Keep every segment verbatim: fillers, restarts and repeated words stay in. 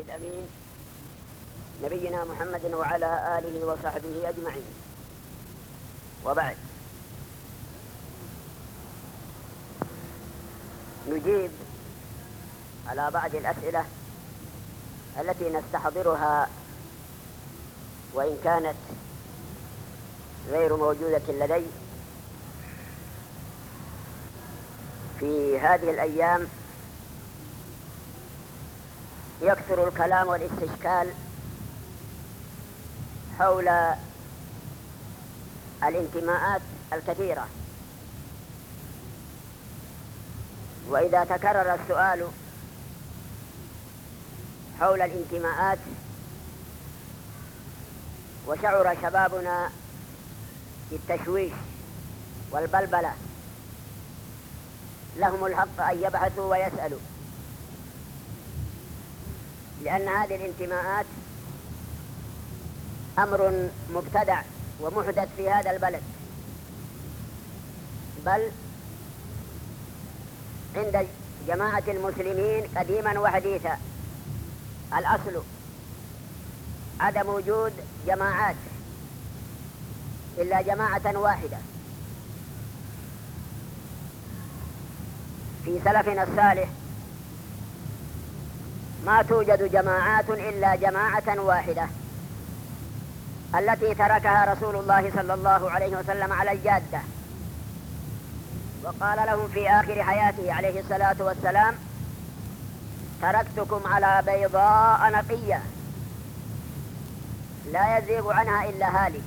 الأمين نبينا محمد وعلى آله وصحبه أجمعين، وبعد. نجيب على بعض الأسئلة التي نستحضرها وإن كانت غير موجودة لدي. في هذه الأيام يكثر الكلام والاستشكال حول الانتماءات الكثيرة، وإذا تكرر السؤال حول الانتماءات وشعر شبابنا بالتشويش والبلبلة، لهم الحق أن يبحثوا ويسألوا، لأن هذه الانتماءات أمر مبتدع ومحدث في هذا البلد، بل عند جماعة المسلمين قديما وحديثا. الأصل عدم وجود جماعات إلا جماعة واحدة. في سلفنا الصالح ما توجد جماعات إلا جماعة واحدة التي تركها رسول الله صلى الله عليه وسلم على الجادة، وقال لهم في آخر حياته عليه الصلاة والسلام: تركتكم على بيضاء نقية لا يزيغ عنها إلا هالك.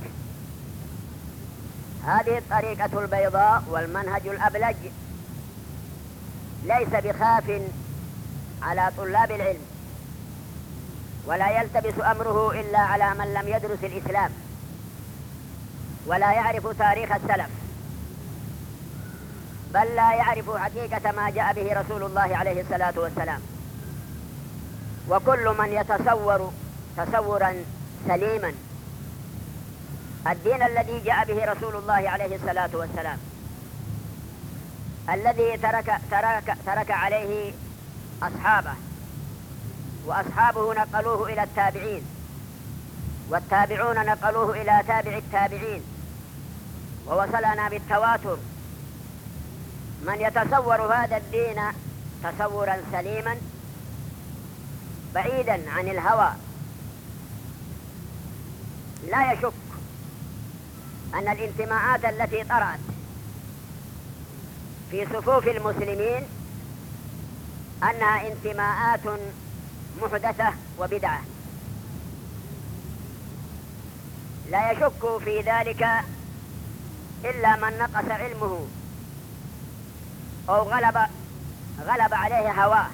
هذه الطريقة البيضاء والمنهج الأبلج ليس بخاف على طلاب العلم، ولا يلتبس أمره إلا على من لم يدرس الإسلام ولا يعرف تاريخ السلف، بل لا يعرف حقيقة ما جاء به رسول الله عليه الصلاة والسلام. وكل من يتصور تصورا سليما الدين الذي جاء به رسول الله عليه الصلاة والسلام، الذي ترك, ترك, ترك عليه أصحابه، وأصحابه نقلوه إلى التابعين، والتابعون نقلوه إلى تابع التابعين، ووصلنا بالتواتر. من يتصور هذا الدين تصورا سليما بعيدا عن الهوى لا يشك أن الانتماءات التي طرأت في صفوف المسلمين أنها انتماءات محدثة وبدعة. لا يشك في ذلك إلا من نقص علمه أو غلب غلب عليه هواه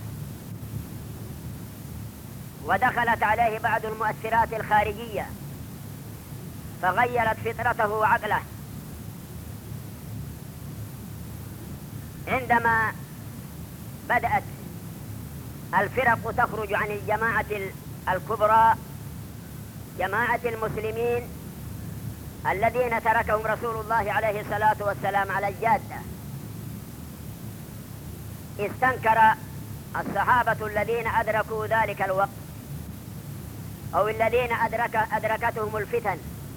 ودخلت عليه بعض المؤثرات الخارجية فغيرت فطرته وعقله. عندما بدأت الفرق تخرج عن الجماعة الكبرى، جماعة المسلمين الذين تركهم رسول الله عليه الصلاة والسلام على الجادة، استنكر الصحابة الذين أدركوا ذلك الوقت أو الذين أدرك أدركتهم الفتن.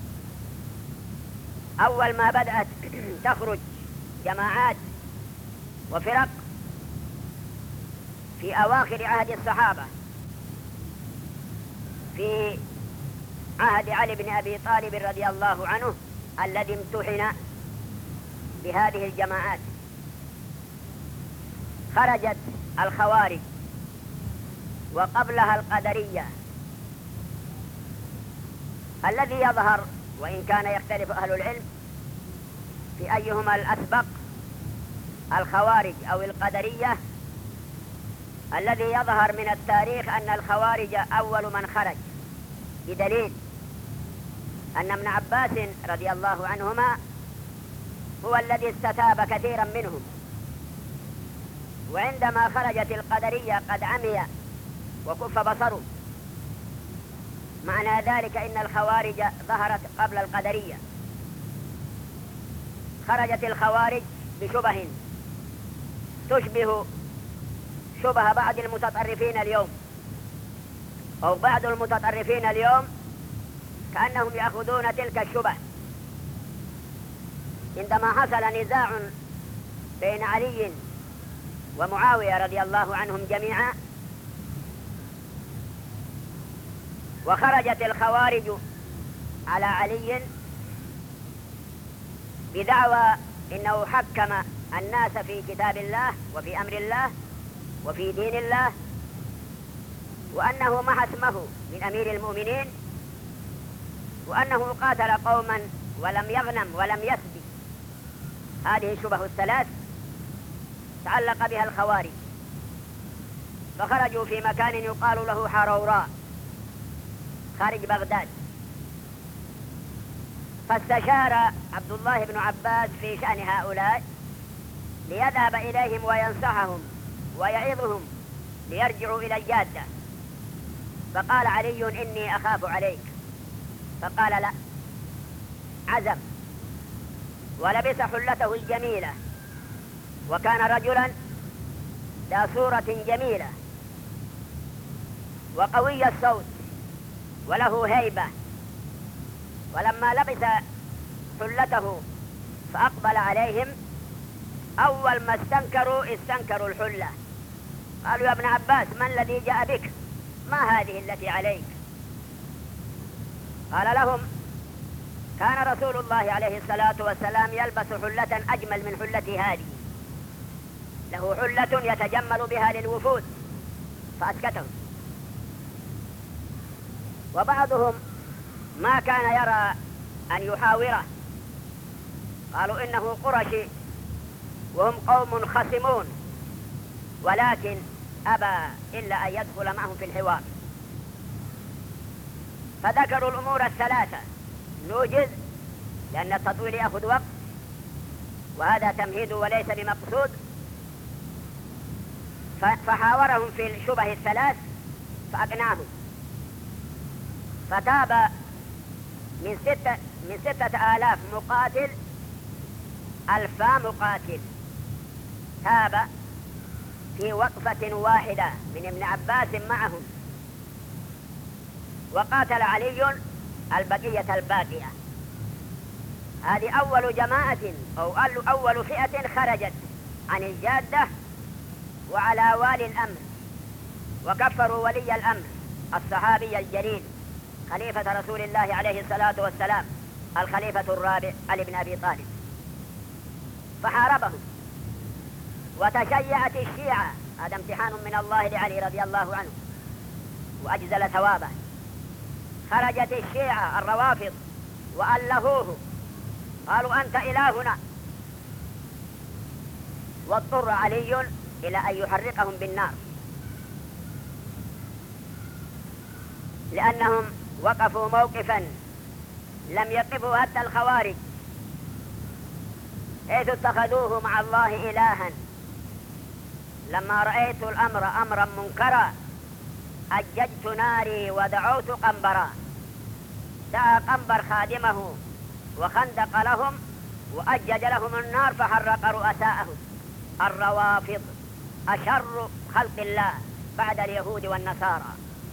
أول ما بدأت تخرج جماعات وفرق في أواخر عهد الصحابة، في عهد علي بن أبي طالب رضي الله عنه الذي امتحن بهذه الجماعات، خرجت الخوارج وقبلها القدرية. الذي يظهر، وإن كان يختلف أهل العلم في أيهما الأسبق، الخوارج أو القدرية، الذي يظهر من التاريخ أن الخوارج أول من خرج، بدليل أن ابن عباس رضي الله عنهما هو الذي استتاب كثيرا منهم، وعندما خرجت القدرية قد عمي وكف بصره. معنى ذلك إن الخوارج ظهرت قبل القدرية. خرجت الخوارج بشبه تشبه شبه بعض المتطرفين اليوم، أو بعض المتطرفين اليوم كأنهم يأخذون تلك الشبه. عندما حصل نزاع بين علي ومعاوية رضي الله عنهم جميعا، وخرجت الخوارج على علي بدعوى إنه حكم الناس في كتاب الله وفي أمر الله وفي دين الله، وأنه محى اسمه من أمير المؤمنين، وأنه قاتل قوما ولم يغنم ولم يسبي. هذه الشبه الثلاث تعلق بها الخوارج، فخرجوا في مكان يقال له حروراء خارج بغداد، فاستشار عبد الله بن عباس في شأن هؤلاء ليذهب إليهم وينصحهم ويعظهم ليرجعوا إلى الجادة. فقال علي إني أخاف عليك، فقال لا. عزم ولبس حلته الجميلة، وكان رجلا ذا صورة جميلة وقوي الصوت وله هيبة، ولما لبس حلته فأقبل عليهم أول ما استنكروا استنكروا الحلة. قالوا يا ابن عباس ما الذي جاء بك؟ ما هذه التي عليك؟ قال لهم كان رسول الله عليه الصلاة والسلام يلبس حلة أجمل من حلتي هذه، له حلة يتجمل بها للوفود، فأسكتهم. وبعضهم ما كان يرى أن يحاوره، قالوا إنه قرشي وهم قوم خصمون، ولكن أبى إلا أن يدخل معهم في الحوار. فذكروا الأمور الثلاثة، نوجز لأن التطويل يأخذ وقت وهذا تمهيد وليس بمقصود. فحاورهم في الشبه الثلاث فأقنعهم، فتاب من ستة من ستة آلاف مقاتل ألفا مقاتل، تاب في وقفة واحدة من ابن عباس معهم، وقاتل علي البقية الباقية. هذه أول جماعة أو أول فئة خرجت عن الجادة وعلى والي الأمر، وكفروا ولي الأمر الصحابي الجليل خليفة رسول الله عليه الصلاة والسلام الخليفة الرابع علي بن أبي طالب، فحاربهم. وتشيعت الشيعة، هذا امتحان من الله لعلي رضي الله عنه وأجزل ثوابه. خرجت الشيعة الروافض وألهوه، قالوا أنت إلهنا، واضطر علي إلى أن يحرقهم بالنار، لأنهم وقفوا موقفا لم يقفوا حتى الخوارج، حيث اتخذوه مع الله إلها. لما رأيت الأمر أمرا منكرا أججت ناري ودعوت قنبرا. دعا قنبر خادمه وخندق لهم وأجج لهم النار فحرق رؤساءهم الروافض، أشر خلق الله بعد اليهود والنصارى،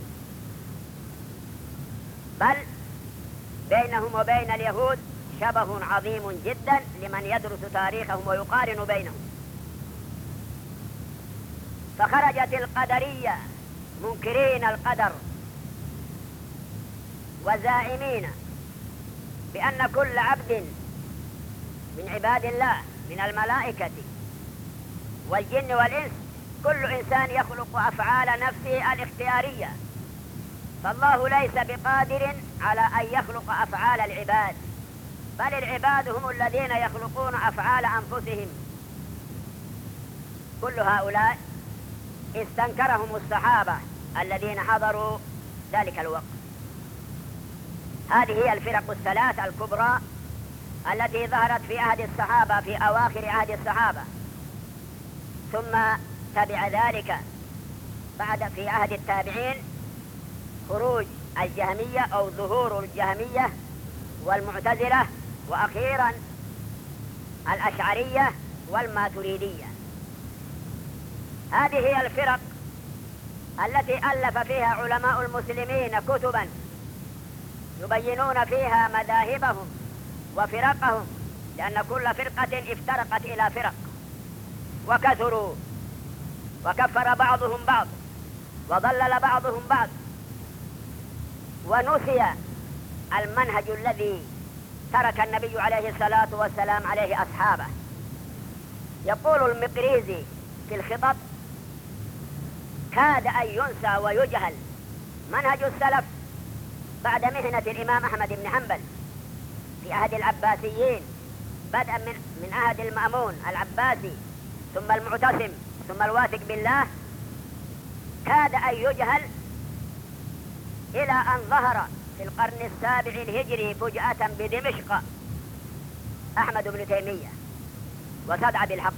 بل بينهم وبين اليهود شبه عظيم جدا لمن يدرس تاريخهم ويقارن بينهم. فخرجت القدرية منكرين القدر وزائمين بأن كل عبد من عباد الله من الملائكة والجن والإنس كل إنسان يخلق أفعال نفسه الاختيارية، فالله ليس بقادر على أن يخلق أفعال العباد، بل العباد هم الذين يخلقون أفعال أنفسهم. كل هؤلاء استنكرهم الصحابة الذين حضروا ذلك الوقت. هذه هي الفرق الثلاث الكبرى التي ظهرت في عهد الصحابة، في أواخر عهد الصحابة، ثم تبع ذلك بعد في عهد التابعين خروج الجهمية أو ظهور الجهمية والمعتزلة، وأخيرا الأشعرية والماتريدية. هذه هي الفرق التي ألف فيها علماء المسلمين كتبا يبينون فيها مذاهبهم وفرقهم، لأن كل فرقة افترقت إلى فرق وكثروا وكفر بعضهم بعض وضلل بعضهم بعض، ونسي المنهج الذي ترك النبي عليه الصلاة والسلام عليه أصحابه. يقول المقريزي في الخطب: كاد أن ينسى ويجهل منهج السلف بعد مهنة الإمام أحمد بن حنبل في عهد العباسيين، بدءا من من عهد المأمون العباسي ثم المعتصم ثم الواثق بالله. كاد أن يجهل إلى أن ظهر في القرن السابع الهجري فجأة بدمشق أحمد بن تيمية وصدع بالحق،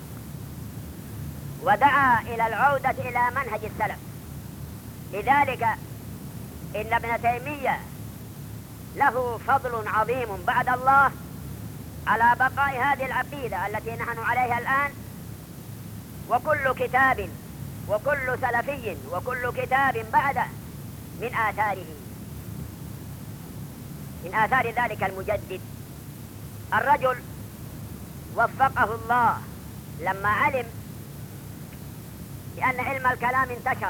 ودعا إلى العودة إلى منهج السلف. لذلك إن ابن تيمية له فضل عظيم بعد الله على بقاء هذه العقيدة التي نحن عليها الآن. وكل كتاب وكل سلفي وكل كتاب بعده من آثاره، من آثار ذلك المجدد. الرجل وفقه الله لما علم بأن علم الكلام انتشر،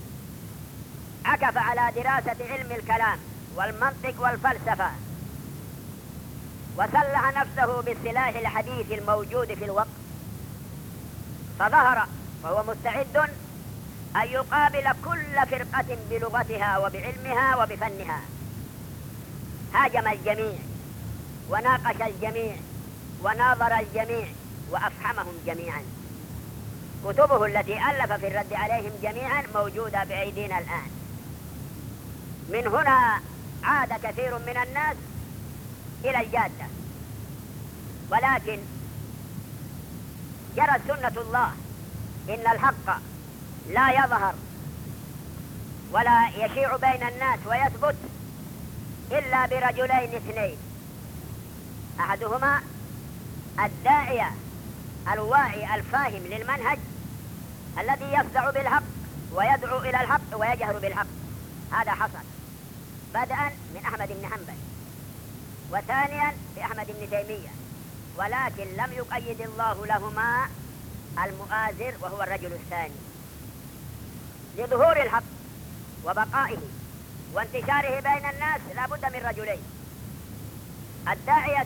عكف على دراسة علم الكلام والمنطق والفلسفة، وسلح نفسه بالسلاح الحديث الموجود في الوقت، فظهر وهو مستعد أن يقابل كل فرقة بلغتها وبعلمها وبفنها. هاجم الجميع وناقش الجميع وناظر الجميع وأفحمهم جميعا. كتبه التي ألف في الرد عليهم جميعا موجودة بأيدينا الآن. من هنا عاد كثير من الناس إلى الجادة، ولكن جرت سنة الله إن الحق لا يظهر ولا يشيع بين الناس ويثبت إلا برجلين اثنين: أحدهما الداعية الواعي الفاهم للمنهج الذي يصدع بالحق ويدعو إلى الحق ويجهر بالحق. هذا حصل بدءا من أحمد بن حنبل، وثانيا بأحمد بن تيمية، ولكن لم يقيد الله لهما المؤازر وهو الرجل الثاني. لظهور الحق وبقائه وانتشاره بين الناس لا بد من رجلين: الداعية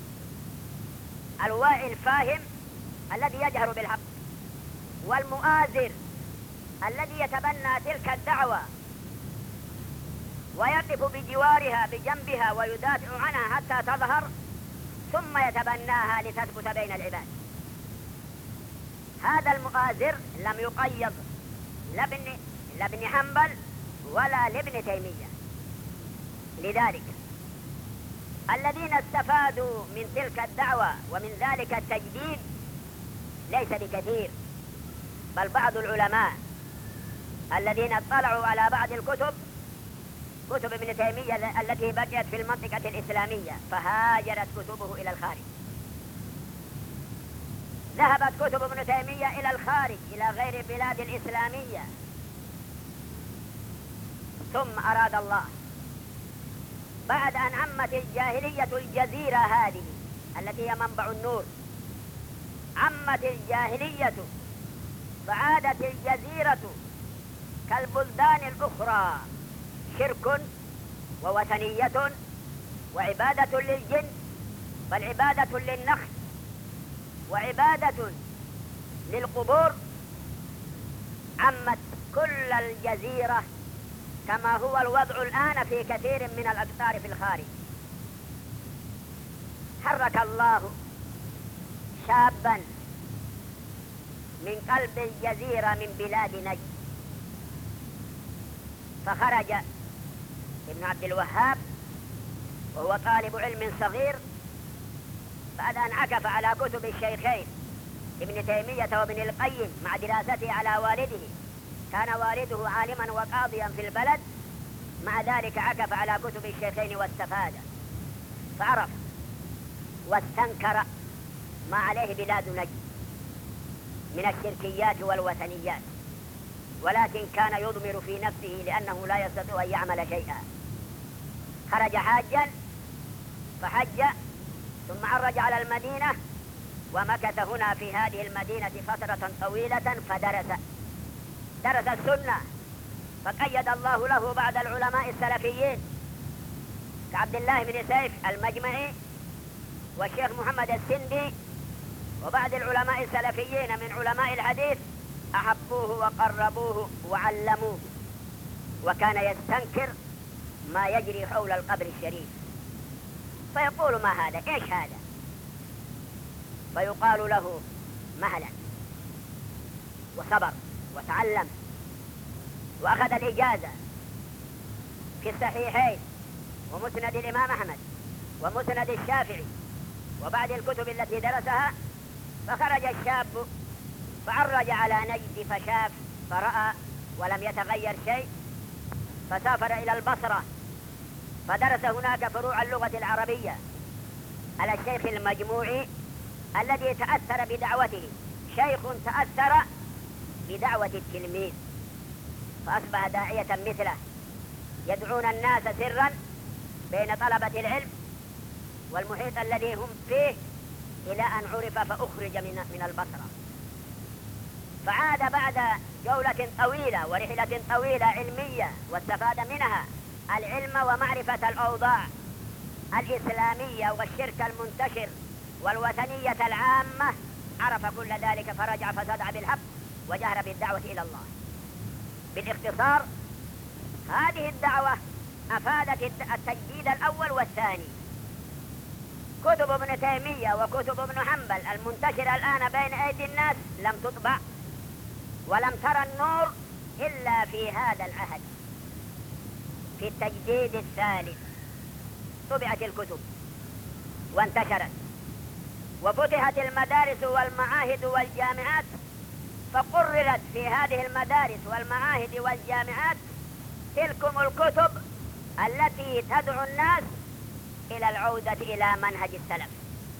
الواعي الفاهم الذي يجهر بالحق، والمؤازر الذي يتبنى تلك الدعوة ويقف بجوارها بجنبها ويدافع عنها حتى تظهر، ثم يتبناها لتثبت بين العباد. هذا المؤازر لم يقيض لابن لابن حنبل ولا لابن تيمية. لذلك الذين استفادوا من تلك الدعوة ومن ذلك التجديد ليس بكثير، بل بعض العلماء الذين اطلعوا على بعض الكتب، كتب ابن تيمية التي بقيت في المنطقة الإسلامية، فهاجرت كتبه إلى الخارج. ذهبت كتب ابن تيمية إلى الخارج إلى غير البلاد الإسلامية. ثم أراد الله بعد أن عمت الجاهلية الجزيرة هذه التي هي منبع النور، عمت الجاهلية فعادت الجزيرة كالبلدان الأخرى شرك ووثنية وعبادة للجن، بل عبادة للنخل وعبادة للقبور. عمت كل الجزيرة كما هو الوضع الآن في كثير من الأقطار في الخارج. حرك الله شابا من قلب الجزيرة من بلاد نجد، فخرج ابن عبد الوهاب وهو طالب علم صغير بعد أن عكف على كتب الشيخين ابن تيمية وابن القيم مع دراسته على والده. كان والده عالما وقاضيا في البلد، مع ذلك عكف على كتب الشيخين واستفاد، فعرف واستنكر ما عليه بلاد نجد من الشركيات والوثنيات. ولكن كان يضمر في نفسه لأنه لا يستطيع أن يعمل شيئا. خرج حاجا فحج ثم عرج على المدينة ومكث هنا في هذه المدينة فترة طويلة فدرس درس السنة، فقيد الله له بعد العلماء السلفيين كعبد الله بن سيف المجمعي والشيخ محمد السندي وبعض العلماء السلفيين من علماء الحديث أحبوه وقربوه وعلموه، وكان يستنكر ما يجري حول القبر الشريف، فيقول ما هذا؟ إيش هذا؟ فيقال له مهلا، وصبر وتعلم وأخذ الإجازة في الصحيحين ومسند الإمام أحمد ومسند الشافعي وبعد الكتب التي درسها. فخرج الشاب فعرج على نجد فشاف فرأى ولم يتغير شيء، فسافر إلى البصرة فدرس هناك فروع اللغة العربية على الشيخ المجموعي الذي تأثر بدعوته، شيخ تأثر بدعوة التلميذ، فأصبح داعية مثله يدعون الناس سرا بين طلبة العلم والمحيط الذي هم فيه إلى أن عرف فأخرج من من البصرة. فعاد بعد جولة طويلة ورحلة طويلة علمية واستفاد منها العلم ومعرفة الأوضاع الإسلامية والشرك المنتشر والوثنية العامة، عرف كل ذلك فرجع فصدع بالحق وجهر بالدعوة إلى الله. بالاختصار هذه الدعوة أفادت التجديد الأول والثاني. كتب ابن تيمية وكتب ابن حنبل المنتشرة الآن بين أيدي الناس لم تطبع ولم ترى النور إلا في هذا العهد، في التجديد الثالث طبعت الكتب وانتشرت وفتحت المدارس والمعاهد والجامعات، فقررت في هذه المدارس والمعاهد والجامعات تلكم الكتب التي تدعو الناس إلى العودة إلى منهج السلف.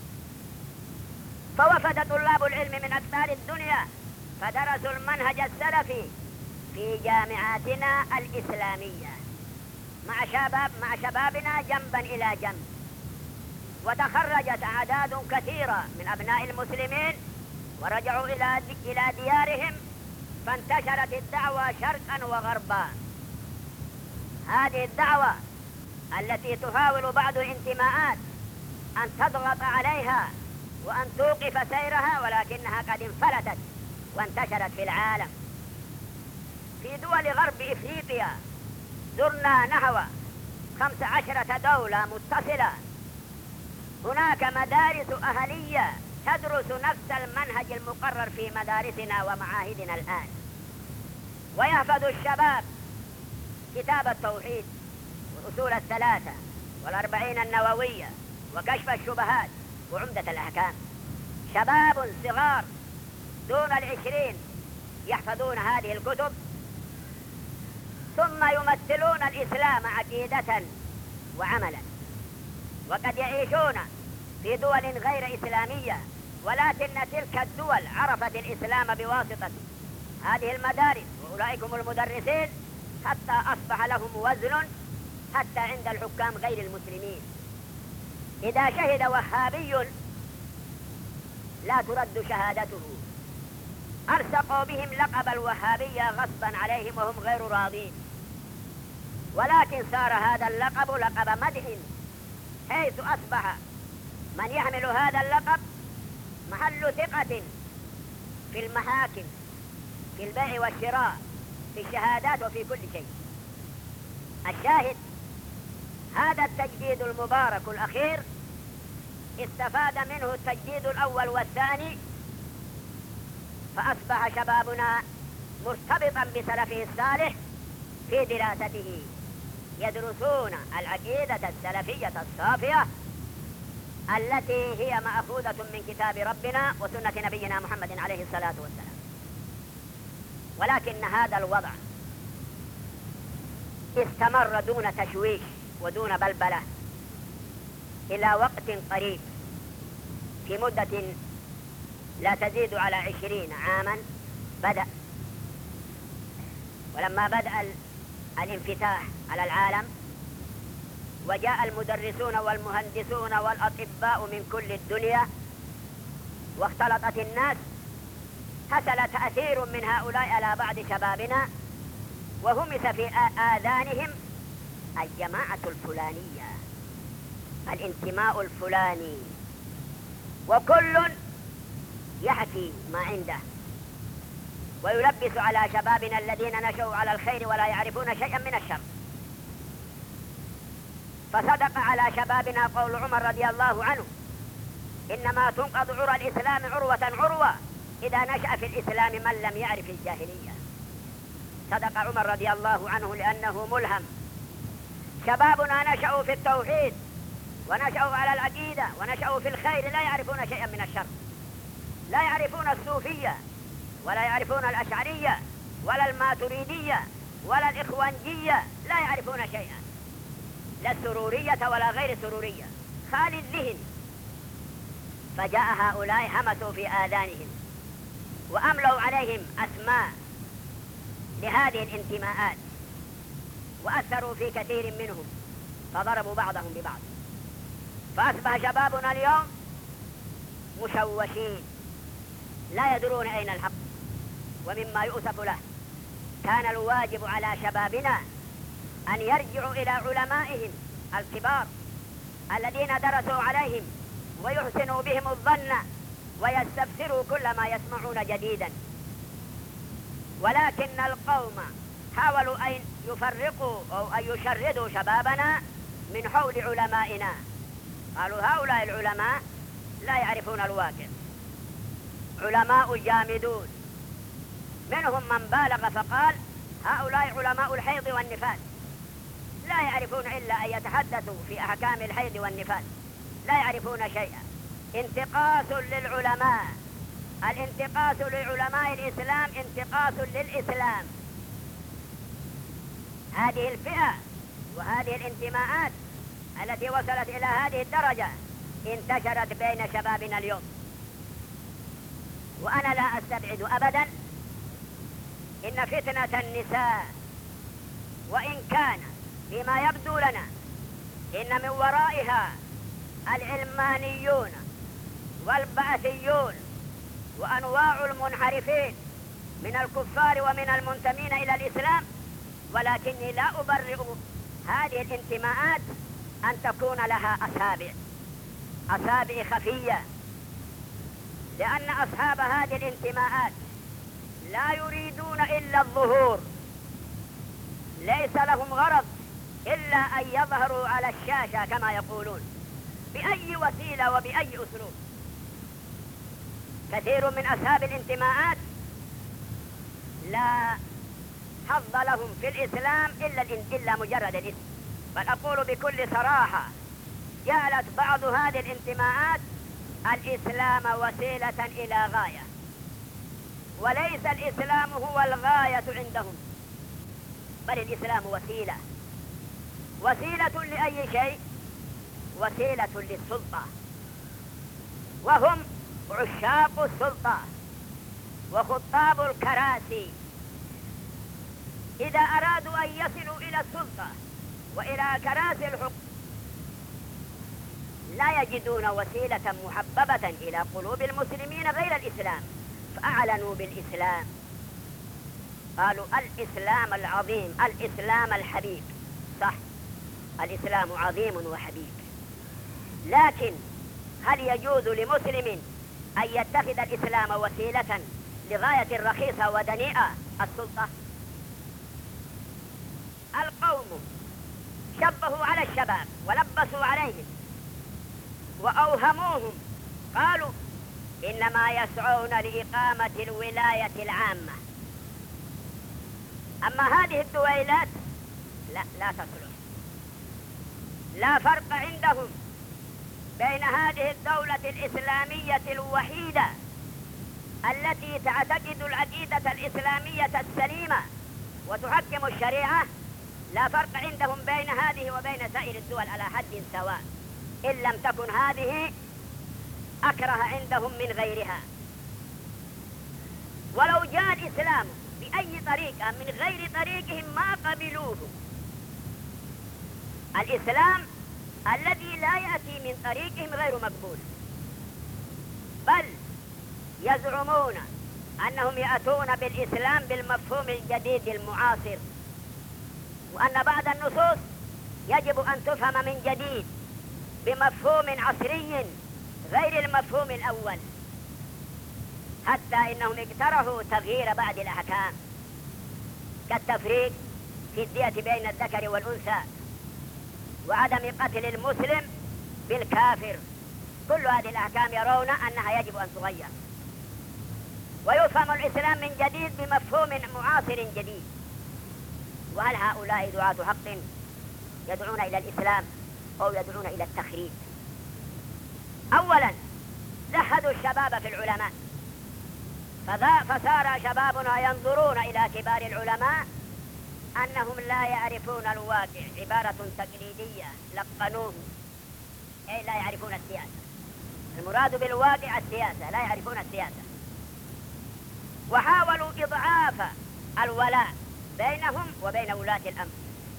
فوفد طلاب العلم من أقطار الدنيا فدرسوا المنهج السلفي في جامعاتنا الإسلامية مع شباب مع شبابنا جنبا إلى جنب، وتخرجت أعداد كثيرة من أبناء المسلمين ورجعوا إلى إلى ديارهم، فانتشرت الدعوة شرقا وغربا. هذه الدعوة التي تحاول بعض الانتماءات أن تضغط عليها وأن توقف سيرها، ولكنها قد انفلتت وانتشرت في العالم. في دول غرب إفريقيا زرنا نحو خمس عشرة دولة متصلة، هناك مدارس أهلية تدرس نفس المنهج المقرر في مدارسنا ومعاهدنا الآن، ويحفظ الشباب كتاب التوحيد والأصول الثلاثة والأربعين النووية وكشف الشبهات وعمدة الأحكام. شباب صغار دون العشرين يحفظون هذه الكتب، ثم يمثلون الإسلام عقيدة وعملا، وقد يعيشون في دول غير إسلامية، ولكن تلك الدول عرفت الإسلام بواسطة هذه المدارس وأولئك هم المدرسين، حتى أصبح لهم وزن حتى عند الحكام غير المسلمين. إذا شهد وهابي لا ترد شهادته، ألصقوا بهم لقب الوهابية غصبا عليهم وهم غير راضين، ولكن صار هذا اللقب لقب مدح، حيث أصبح من يحمل هذا اللقب محل ثقة في المحاكم، في البيع والشراء، في الشهادات وفي كل شيء. الشاهد هذا التجديد المبارك الأخير استفاد منه التجديد الأول والثاني، فأصبح شبابنا مرتبطا بسلفه الصالح في دراسته، يدرسون العقيدة السلفية الصافية التي هي مأخوذة من كتاب ربنا وسنة نبينا محمد عليه الصلاة والسلام. ولكن هذا الوضع استمر دون تشويش ودون بلبلة إلى وقت قريب، في مدة لا تزيد على عشرين عاما بدأ ولما بدأ الانفتاح على العالم وجاء المدرسون والمهندسون والأطباء من كل الدنيا واختلطت الناس، حصل تأثير من هؤلاء على بعض شبابنا وهمس في آذانهم الجماعة الفلانية، الانتماء الفلاني، وكل يحكي ما عنده ويلبس على شبابنا الذين نشأوا على الخير ولا يعرفون شيئا من الشر. فصدق على شبابنا قول عمر رضي الله عنه: إنما تنقض عرى الإسلام عروة عروة إذا نشأ في الإسلام من لم يعرف الجاهلية. صدق عمر رضي الله عنه لأنه ملهم. شبابنا نشأوا في التوحيد ونشأوا على العقيدة ونشأوا في الخير، لا يعرفون شيئا من الشر، لا يعرفون الصوفية ولا يعرفون الأشعرية ولا الماتريدية ولا الإخوانجية، لا يعرفون شيئا، لا السرورية ولا غير السرورية، خالي الذهن. فجاء هؤلاء همسوا في آذانهم وأملوا عليهم أسماء لهذه الانتماءات وأثروا في كثير منهم فضربوا بعضهم ببعض، فأصبح شبابنا اليوم مشوشين لا يدرون أين الحق. ومما يؤسف له كان الواجب على شبابنا أن يرجعوا إلى علمائهم الكبار الذين درسوا عليهم ويحسنوا بهم الظن ويستفسروا كل ما يسمعون جديدا. ولكن القوم حاولوا أن يفرقوا أو أن يشردوا شبابنا من حول علمائنا. قالوا هؤلاء العلماء لا يعرفون الواقع، علماء جامدون. منهم من بالغ فقال هؤلاء علماء الحيض والنفاس، لا يعرفون إلا أن يتحدثوا في أحكام الحيض والنفاس، لا يعرفون شيئا. انتقاص للعلماء، الانتقاص لعلماء الإسلام انتقاص للإسلام. هذه الفئة وهذه الانتماءات التي وصلت إلى هذه الدرجة انتشرت بين شبابنا اليوم. وأنا لا أستبعد أبدا إن فتنة النساء وإن كان فيما يبدو لنا إن من ورائها العلمانيون والبعثيون وأنواع المنحرفين من الكفار ومن المنتمين إلى الإسلام، ولكني لا أبرئ هذه الانتماءات أن تكون لها أسابع أسابع خفية، لأن أصحاب هذه الانتماءات لا يريدون إلا الظهور، ليس لهم غرض إلا أن يظهروا على الشاشة كما يقولون بأي وسيلة وبأي أسلوب. كثير من أصحاب الانتماءات لا حظ لهم في الإسلام إلا, إلا مجرد الاسم. بل أقول بكل صراحة جعلت بعض هذه الانتماءات الإسلام وسيلة إلى غاية، وليس الإسلام هو الغاية عندهم، بل الإسلام وسيلة. وسيلة لأي شيء؟ وسيلة للسلطة، وهم عشاق السلطة وخطاب الكراسي. إذا أرادوا أن يصلوا إلى السلطة وإلى كراسي الحكم لا يجدون وسيلة محببة إلى قلوب المسلمين غير الإسلام، فأعلنوا بالإسلام، قالوا الإسلام العظيم، الإسلام الحبيب. صح، الإسلام عظيم وحبيب، لكن هل يجوز لمسلم أن يتخذ الإسلام وسيلة لغاية رخيصة ودنيئة السلطة؟ القوم شبهوا على الشباب ولبسوا عليهم وأوهموهم، قالوا إنما يسعون لإقامة الولاية العامة، أما هذه الدويلات لا لا تصلح. لا فرق عندهم بين هذه الدولة الإسلامية الوحيدة التي تعتقد العقيدة الإسلامية السليمة وتحكم الشريعة، لا فرق عندهم بين هذه وبين سائر الدول على حد سواء، إن لم تكن هذه أكره عندهم من غيرها. ولو جاء الإسلام بأي طريقة من غير طريقهم ما قبلوه. الإسلام الذي لا يأتي من طريقهم غير مقبول، بل يزعمون أنهم يأتون بالإسلام بالمفهوم الجديد المعاصر، وأن بعض النصوص يجب أن تفهم من جديد بمفهوم عصري غير المفهوم الأول، حتى إنهم اقترحوا تغيير بعض الأحكام كالتفريق في الدية بين الذكر والأنثى، وعدم قتل المسلم بالكافر. كل هذه الأحكام يرون أنها يجب أن تغير، ويفهم الإسلام من جديد بمفهوم معاصر جديد. وهل هؤلاء دعاة حق يدعون إلى الإسلام أو يدعون إلى التخريب؟ أولا زهدوا الشباب في العلماء، فصار شبابنا ينظرون إلى كبار العلماء أنهم لا يعرفون الواقع، عبارة تقليدية لقنوه، أي لا يعرفون السياسة. المراد بالواقع السياسة، لا يعرفون السياسة. وحاولوا إضعاف الولاء بينهم وبين ولاة الأمر،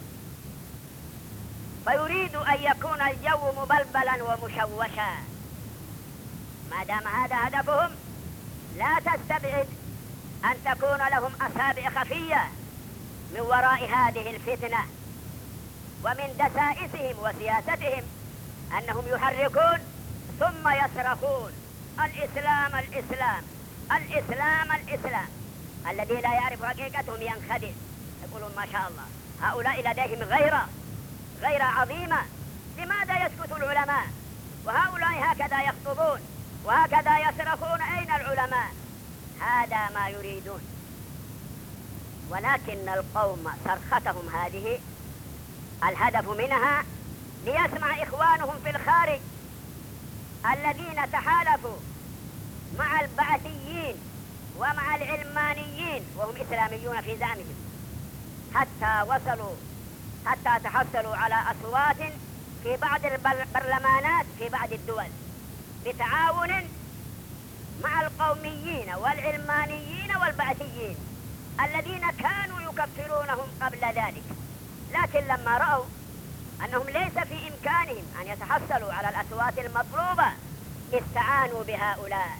فيريد أن يكون الجو مبلبلا ومشوشا. ما دام هذا هدفهم لا تستبعد أن تكون لهم أصابع خفية من وراء هذه الفتنة، ومن دسائسهم وسياستهم أنهم يحركون ثم يصرخون الإسلام الإسلام الإسلام الإسلام. الذي لا يعرف حقيقتهم ينخدع، يقولون ما شاء الله هؤلاء لديهم غيرة غيرة عظيمة، لماذا يسكت العلماء وهؤلاء هكذا يخطبون وهكذا يصرخون؟ أين العلماء؟ هذا ما يريدون. ولكن القوم صرختهم هذه الهدف منها ليسمع إخوانهم في الخارج الذين تحالفوا مع البعثيين ومع العلمانيين وهم إسلاميون في زعمهم، حتى وصلوا حتى تحصلوا على أصوات في بعض البرلمانات في بعض الدول بتعاون مع القوميين والعلمانيين والبعثيين الذين كانوا يكفرونهم قبل ذلك. لكن لما رأوا أنهم ليس في إمكانهم أن يتحصلوا على الأصوات المطلوبة استعانوا بهؤلاء.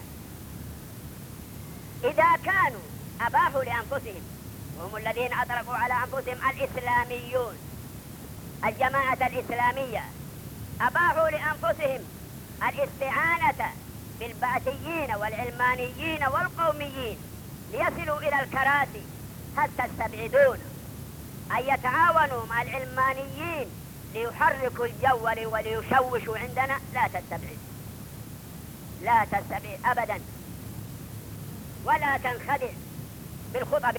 إذا كانوا أباحوا لأنفسهم، وهم الذين أطلقوا على أنفسهم الإسلاميون، الجماعة الإسلامية، أباحوا لأنفسهم الاستعانة بالبعثيين والعلمانيين والقوميين ليصلوا إلى الكراسي، هل تستبعدون أن يتعاونوا مع العلمانيين ليحركوا الجو وليشوشوا عندنا؟ لا تستبعد، لا تستبعد أبدا، ولا تنخدع بالخطب.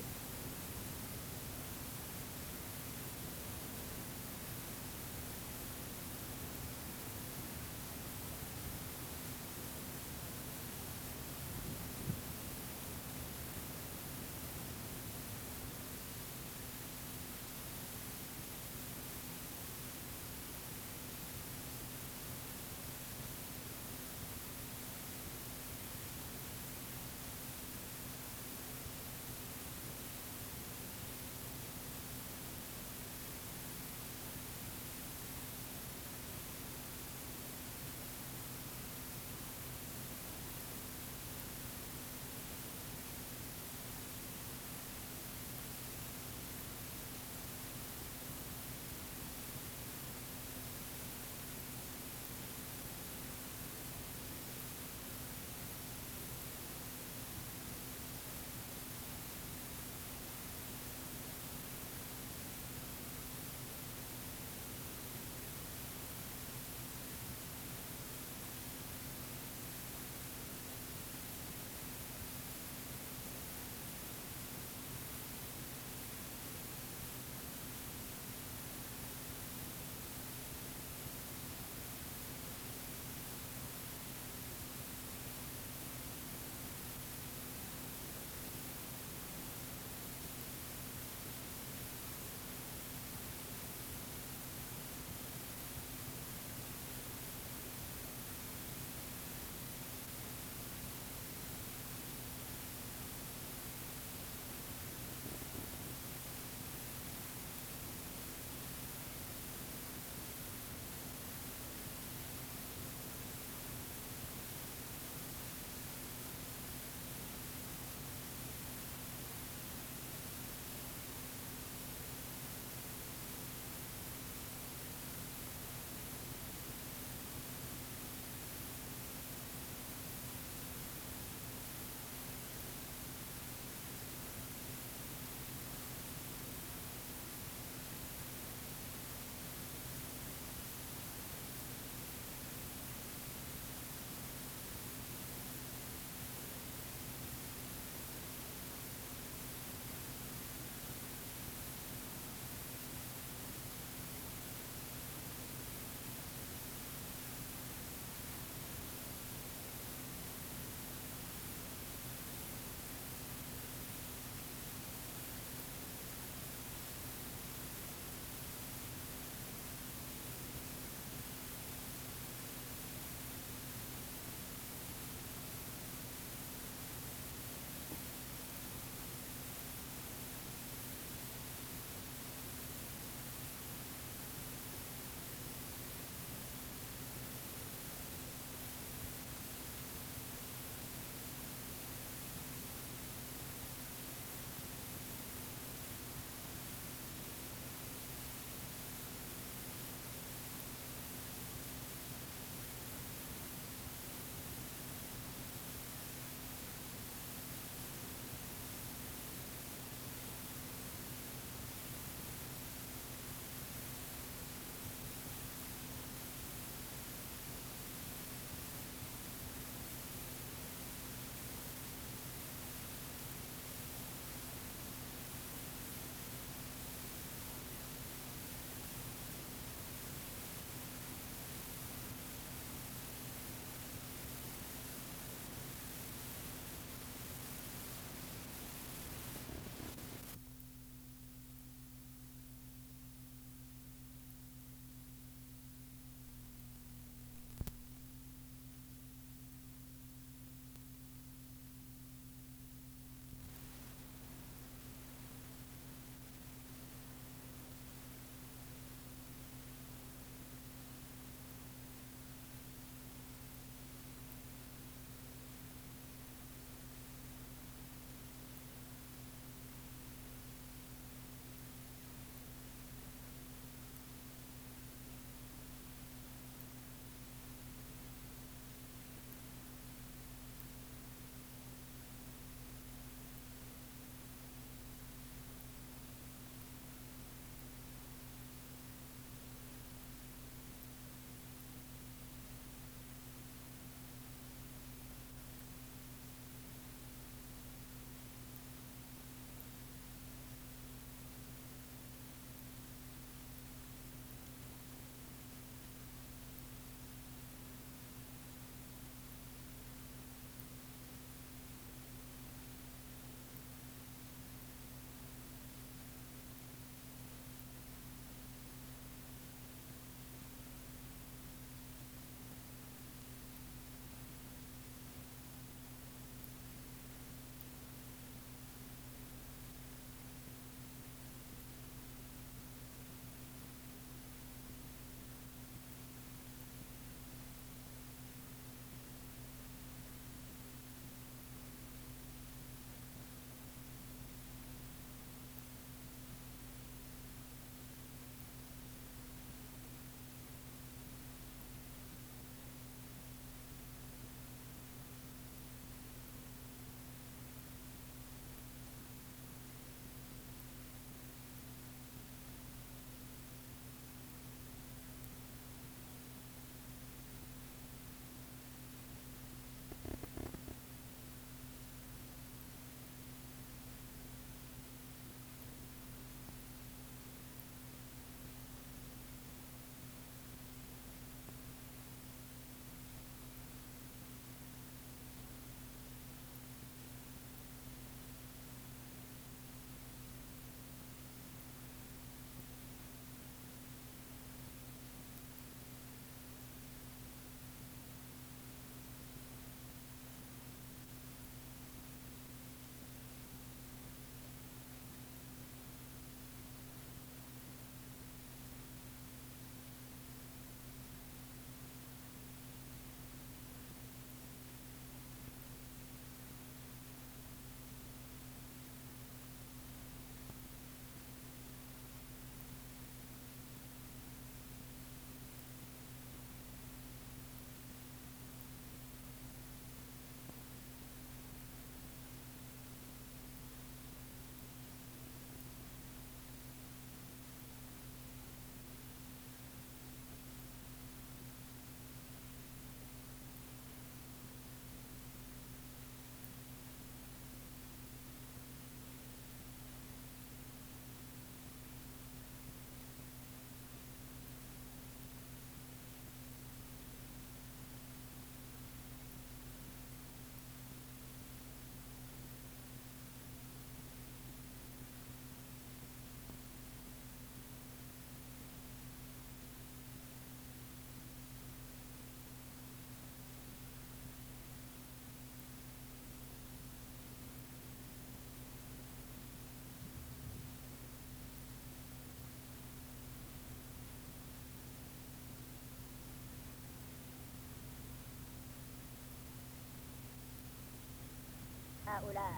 هؤلاء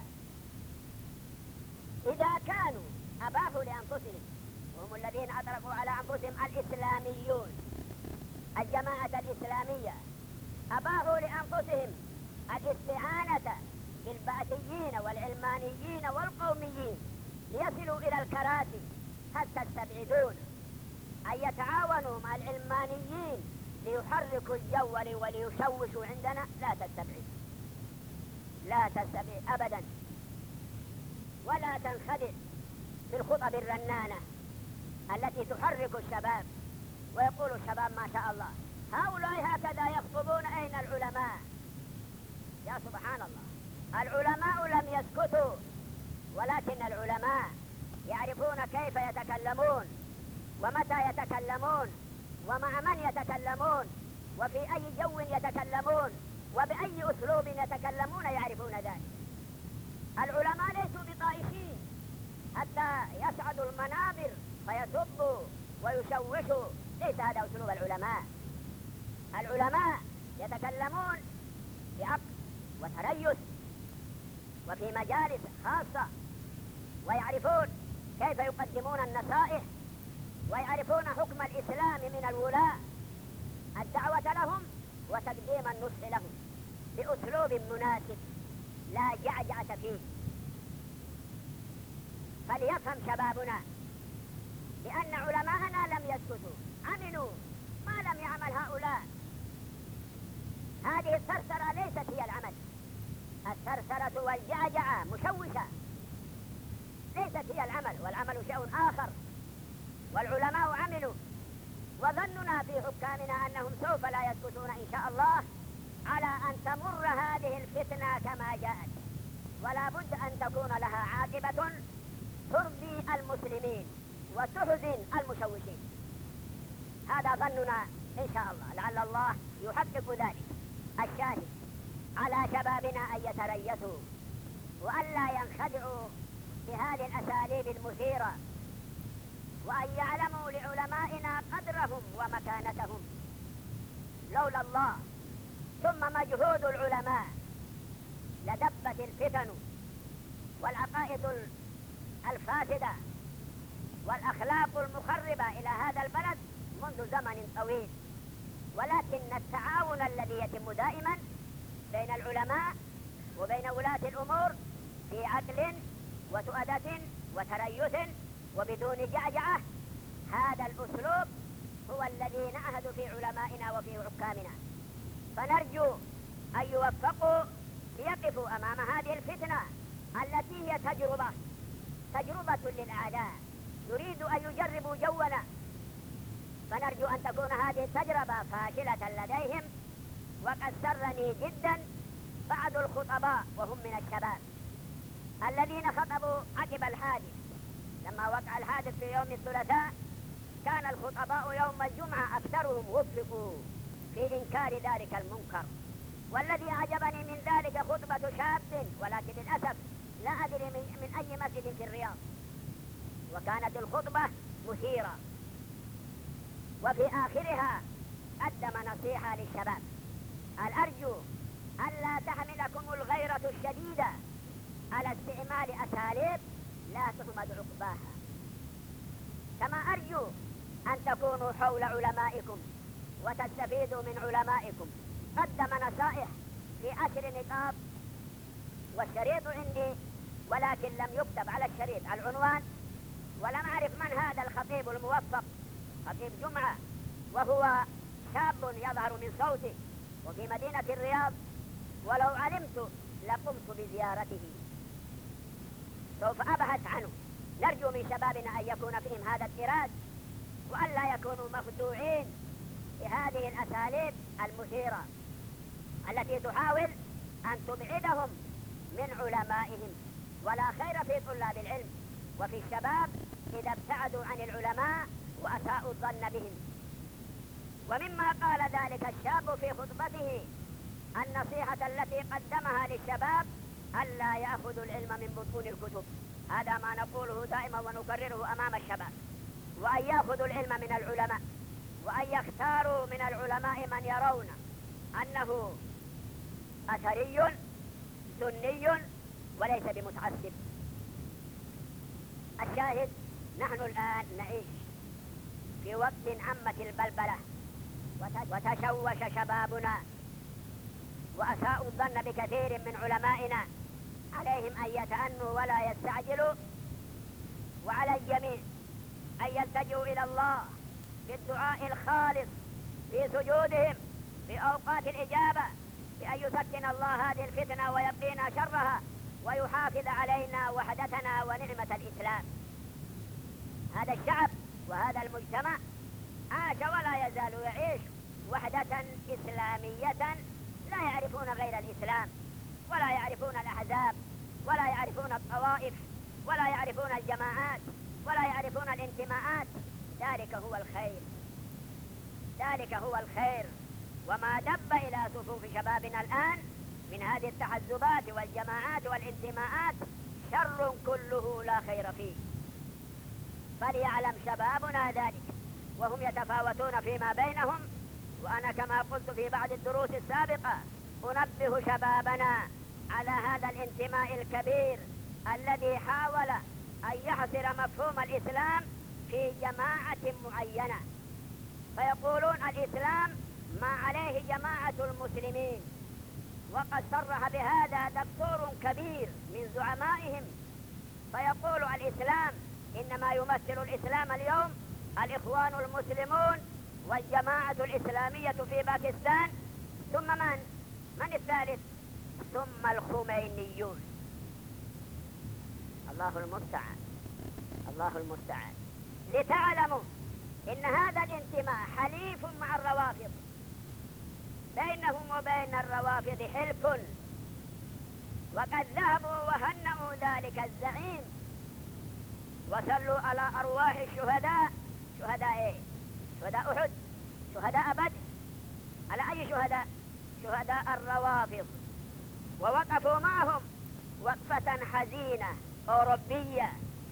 إذا كانوا أباحوا لأنفسهم، وهم الذين أطلقوا على أنفسهم الإسلاميون، الجماعة الإسلامية، أباحوا لأنفسهم الاستعانة بالبعثيين والعلمانيين والقوميين ليصلوا إلى الكراسي، هل تستبعدون أن يتعاونوا مع العلمانيين ليحركوا الجو وليشوشوا عندنا؟ لا تستبعد، لا تستبعد أبدا، ولا تنخدع بالخطب الرنانة التي تحرك الشباب ويقول الشباب ما شاء الله هؤلاء هكذا يخطبون، أين العلماء؟ يا سبحان الله، العلماء لم يسكتوا، ولكن العلماء يعرفون كيف يتكلمون ومتى يتكلمون ومع من يتكلمون وفي أي جو يتكلمون وبأي أسلوب يتكلمون، يعرفون ذلك. العلماء ليسوا بطائشين حتى يسعدوا المنابر فيسبوا ويشوشوا، ليس هذا أسلوب العلماء. العلماء يتكلمون بعقل وتريث وفي مجالس خاصة، ويعرفون كيف يقدمون النصائح، ويعرفون حكم الإسلام من الولاء، الدعوة لهم وتقديم النصح لهم بأسلوب مناسب لا جعجعة فيه. فليفهم شبابنا بأن علماءنا لم يسكتوا، عملوا ما لم يعمل هؤلاء. هذه الثرثرة ليست هي العمل، الثرثرة والجعجعة مشوشة ليست هي العمل، والعمل شيء آخر. والعلماء عملوا، وظننا في حكامنا أنهم سوف لا يسكتون إن شاء الله على أن تمر هذه الفتنة كما جاءت، ولا بد أن تكون لها عاقبة ترضي المسلمين وتحزن المشوشين. هذا ظننا إن شاء الله، لعل الله يحقق ذلك. الشاهد على شبابنا أن يتريثوا وأن لا ينخدعوا بهذه الأساليب المثيرة، وأن يعلموا لعلمائنا قدرهم ومكانتهم. لولا الله ثم مجهود العلماء لدبت الفتن والعقائد الفاسدة والأخلاق المخربة إلى هذا البلد منذ زمن طويل. ولكن التعاون الذي يتم دائما بين العلماء وبين ولاة الأمور في عقل وتؤدة وتريث وبدون جعجعة، هذا الأسلوب هو الذي نعهد في علمائنا وفي حكامنا. فنرجو أن يوفقوا ليقفوا أمام هذه الفتنة التي هي تجربة تجربة للأعداء، يريد أن يجربوا جونا. فنرجو أن تكون هذه التجربة فاشلة لديهم. وقد سرني جدا بعض الخطباء وهم من الشباب الذين خطبوا عقب الحادث. لما وقع الحادث في يوم الثلاثاء كان الخطباء يوم الجمعة أكثرهم وفقوا في إنكار ذلك المنكر. والذي أعجبني من ذلك خطبة شاب، ولكن للأسف لا أدري من أي مسجد في الرياض، وكانت الخطبة مثيرة، وفي آخرها قدم نصيحة للشباب: الأرجو ألا تحملكم الغيرة الشديدة على استعمال أساليب لا تحمد عقباها، كما أرجو أن تكونوا حول علمائكم وتستفيدوا من علمائكم. قدم نصائح في عشر نقاط، والشريط عندي ولكن لم يكتب على الشريط العنوان، ولم أعرف من هذا الخطيب الموفق، خطيب جمعة، وهو شاب يظهر من صوته وفي مدينة الرياض، ولو علمت لقمت بزيارته، سوف أبحث عنه. نرجو من شبابنا أن يكون فيهم هذا الإراد، وأن لا يكونوا مخدوعين بهذه الأساليب المثيرة التي تحاول أن تبعدهم من علمائهم. ولا خير في طلاب العلم وفي الشباب إذا ابتعدوا عن العلماء وأساءوا الظن بهم. ومما قال ذلك الشاب في خطبته النصيحة التي قدمها للشباب: ألا يأخذوا العلم من بطون الكتب. هذا ما نقوله دائما ونكرره أمام الشباب، وأن يأخذوا العلم من العلماء، وأن يختاروا من العلماء من يرون أنه أثري سني وليس بمتعصب. الشاهد، نحن الآن نعيش في وقت عمت البلبلة وتشوش شبابنا وأساءوا الظن بكثير من علمائنا، عليهم أن يتأنوا ولا يستعجلوا، وعلى الجميع أن يلتجئوا إلى الله بالدعاء الخالص في سجودهم في أوقات الإجابة، بأن يسكن الله هذه الفتنة ويبقينا شرها ويحافظ علينا وحدتنا ونعمة الإسلام. هذا الشعب وهذا المجتمع عاش ولا يزال يعيش وحدة إسلامية، لا يعرفون غير الإسلام، ولا يعرفون الأحزاب، ولا يعرفون الطوائف، ولا يعرفون الجماعات، ولا يعرفون الانتماءات. ذلك هو الخير، ذلك هو الخير. وما دب إلى صفوف شبابنا الآن من هذه التحزبات والجماعات والانتماءات شر كله لا خير فيه. فليعلم شبابنا ذلك وهم يتفاوتون فيما بينهم. وأنا كما قلت في بعض الدروس السابقة أنبه شبابنا على هذا الانتماء الكبير الذي حاول أن يحصر مفهوم الإسلام في جماعة معينة، فيقولون الإسلام ما عليه جماعة المسلمين، وقد صرح بهذا دكتور كبير من زعمائهم، فيقول الإسلام إنما يمثل الإسلام اليوم الإخوان المسلمون والجماعة الإسلامية في باكستان، ثم من؟ من الثالث؟ ثم الخمينيون. الله المستعان، الله المستعان. لتعلموا إن هذا الانتماء حليف مع الروافض، بينهم وبين الروافض حلف، وقد ذهبوا وهنأوا ذلك الزعيم وصلوا على أرواح الشهداء. شهداء إيه؟ شهداء أحد، شهداء بدر. على أي شهداء؟ شهداء الروافض، ووقفوا معهم وقفة حزينة أوروبية.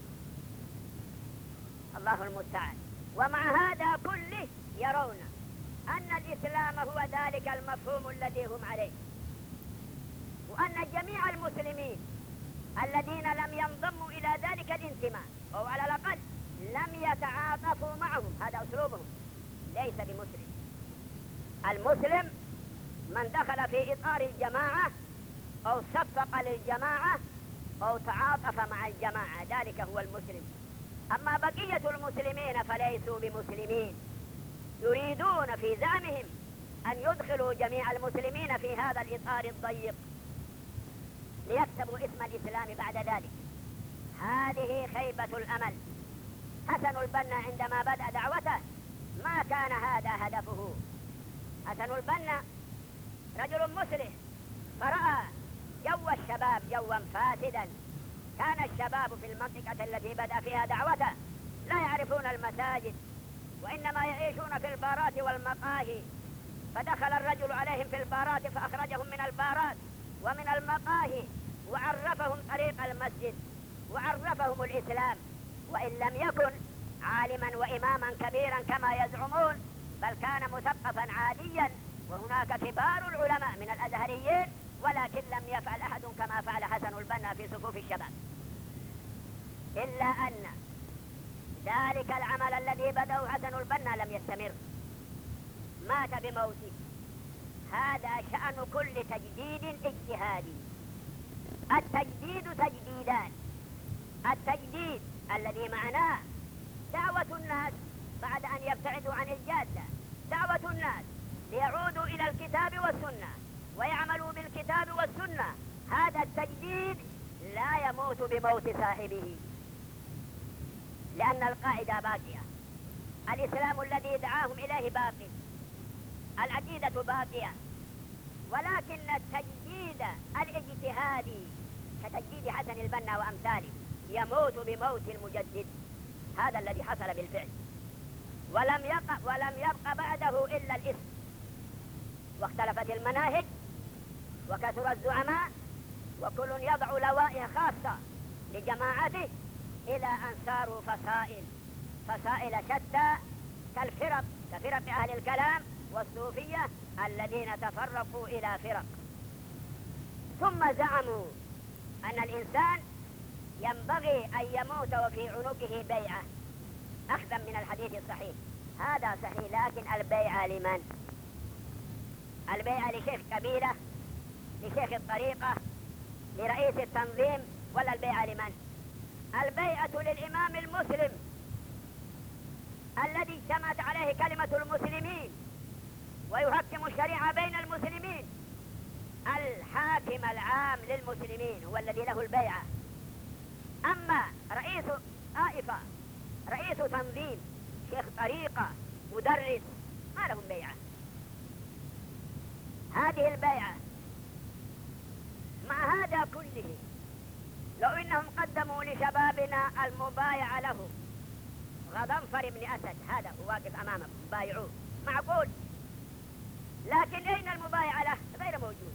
الله المستعان. ومع هذا كله يرون أن الإسلام هو ذلك المفهوم الذي هم عليه، وأن جميع المسلمين الذين لم ينضموا إلى ذلك الانتماء أو على الأقل لم يتعاطفوا معهم، هذا أسلوبهم، ليس بمسلم. المسلم من دخل في إطار الجماعة أو صفق للجماعة أو تعاطف مع الجماعة، ذلك هو المسلم. أما بقية المسلمين فليسوا بمسلمين، يريدون في زعمهم أن يدخلوا جميع المسلمين في هذا الإطار الضيق ليكسبوا اسم الإسلام بعد ذلك. هذه خيبة الأمل. حسن البنا عندما بدأ دعوته ما كان هذا هدفه. حسن البنا رجل مسلم، فرأى جو الشباب جوا فاسدا. كان الشباب في المنطقة التي بدأ فيها دعوته لا يعرفون المساجد، وإنما يعيشون في البارات والمقاهي. فدخل الرجل عليهم في البارات فأخرجهم من البارات ومن المقاهي، وعرفهم طريق المسجد وعرفهم الإسلام، وإن لم يكن عالما وإماما كبيرا كما يزعمون، بل كان مثقفا عاديا. وهناك كبار العلماء من الأزهريين، ولكن لم يفعل أحد كما فعل حسن البنا في صفوف الشباب، إلا أن ذلك العمل الذي بدأه حسن البنا لم يستمر، مات بموته. هذا شأن كل تجديد اجتهادي. التجديد تجديدان: التجديد الذي معناه دعوة الناس بعد أن يبتعدوا عن الجادة، دعوة الناس ليعودوا إلى الكتاب والسنة ويعملوا بالكتاب والسنة. هذا التجديد لا يموت بموت صاحبه، لأن القاعدة باقية. الإسلام الذي دعاهم إليه باقي، العقيدة باقية، ولكن التجديد الاجتهادي كتجديد حسن البنا وأمثاله يموت بموت المجدد. هذا الذي حصل بالفعل، ولم يبقى, ولم يبقى بعده إلا الاسم، واختلفت المناهج وكثر الزعماء، وكل يضع لوائح خاصة لجماعته، إلى أن صاروا فصائل فصائل شتى كالفرق، كفرق أهل الكلام والصوفية الذين تفرقوا إلى فرق. ثم زعموا لأن الإنسان ينبغي أن يموت وفي عنقه بيعة، أخذا من الحديث الصحيح. هذا صحيح، لكن البيعة لمن؟ البيعة لشيخ قبيلة، لشيخ الطريقة، لرئيس التنظيم، ولا البيعة لمن؟ البيعة للإمام المسلم الذي اجتمعت عليه كلمة المسلمين ويحكم الشريعة بين المسلمين. الحاكم العام للمسلمين هو الذي له البيعة. أما رئيس طائفة، رئيس تنظيم، شيخ طريقة، مدرس، ما لهم بيعة. هذه البيعة مع هذا كله، لو إنهم قدموا لشبابنا المبايعة له غضنفر بن أسد، هذا هو واقف أمامكم، بايعوه، معقول. لكن أين المبايعة له؟ غير موجود.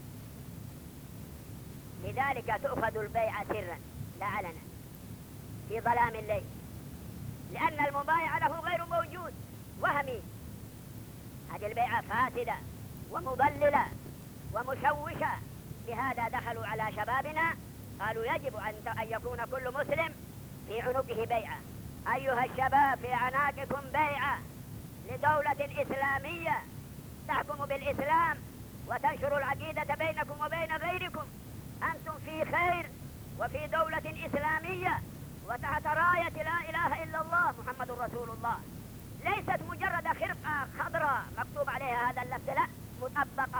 لذلك تؤخذ البيعة سرا لا علنا في ظلام الليل، لأن المبايعة له غير موجود، وهمي. هذه البيعة فاسدة ومضللة ومشوشة. لهذا دخلوا على شبابنا قالوا يجب أن يكون كل مسلم في عنقه بيعة. أيها الشباب، في عناقكم بيعة لدولة إسلامية تحكم بالإسلام وتنشر العقيدة بينكم وبين غيركم. أنتم في خير وفي دولة إسلامية وتحت راية لا إله إلا الله محمد رسول الله، ليست مجرد خرقة خضراء مكتوب عليها هذا اللفظ، لا، مطبقة.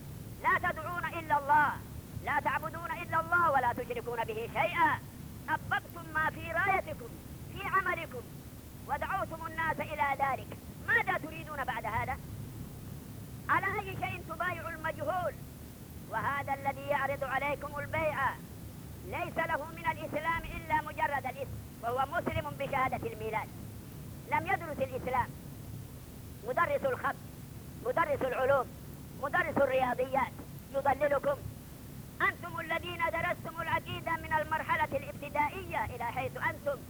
لا تدعون إلا الله، لا تعبدون إلا الله، ولا تشركون به شيئا. طبقتم ما في رايتكم في عملكم ودعوتم الناس إلى ذلك. ماذا تريدون بعد هذا؟ على أي شيء تبايع المجهول؟ وهذا الذي يعرض عليكم البيعة ليس له من الإسلام إلا مجرد الاسم، وهو مسلم بشهادة الميلاد، لم يدرس الإسلام. مدرس الخط، مدرس العلوم، مدرس الرياضيات يضللكم. أنتم الذين درستم العقيدة من المرحلة الابتدائية إلى حيث أنتم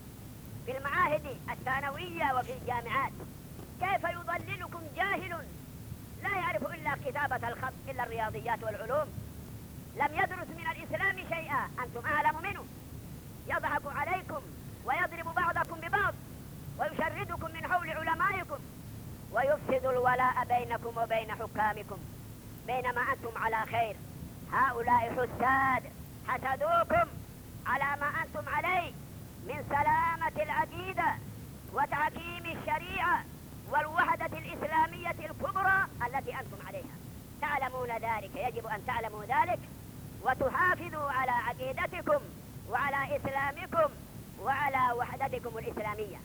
في المعاهد الثانوية وفي الجامعات. كيف يضللكم جاهل لا يعرف إلا كتابة الخط، إلا الرياضيات والعلوم، لم يدرس من الإسلام شيئا، أنتم أعلم منه. يضحك عليكم ويضرب بعضكم ببعض ويشردكم من حول علمائكم ويفسد الولاء بينكم وبين حكامكم، بينما أنتم على خير. هؤلاء حساد حسدوكم على ما أنتم عليه من سلامة العقيدة وتحكيم الشريعة والوحدة الإسلامية الكبرى التي أنتم عليها. تعلمون ذلك، يجب أن تعلموا ذلك وتحافظوا على عقيدتكم وعلى إسلامكم وعلى وحدتكم الإسلامية.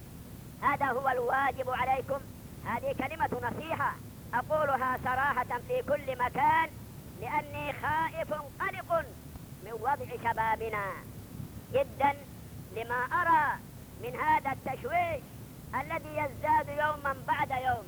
هذا هو الواجب عليكم. هذه كلمة نصيحة أقولها صراحة في كل مكان، لأني خائف قلق من وضع شبابنا جدا لما أرى من هذا التشويش الذي يزداد يوما بعد يوم.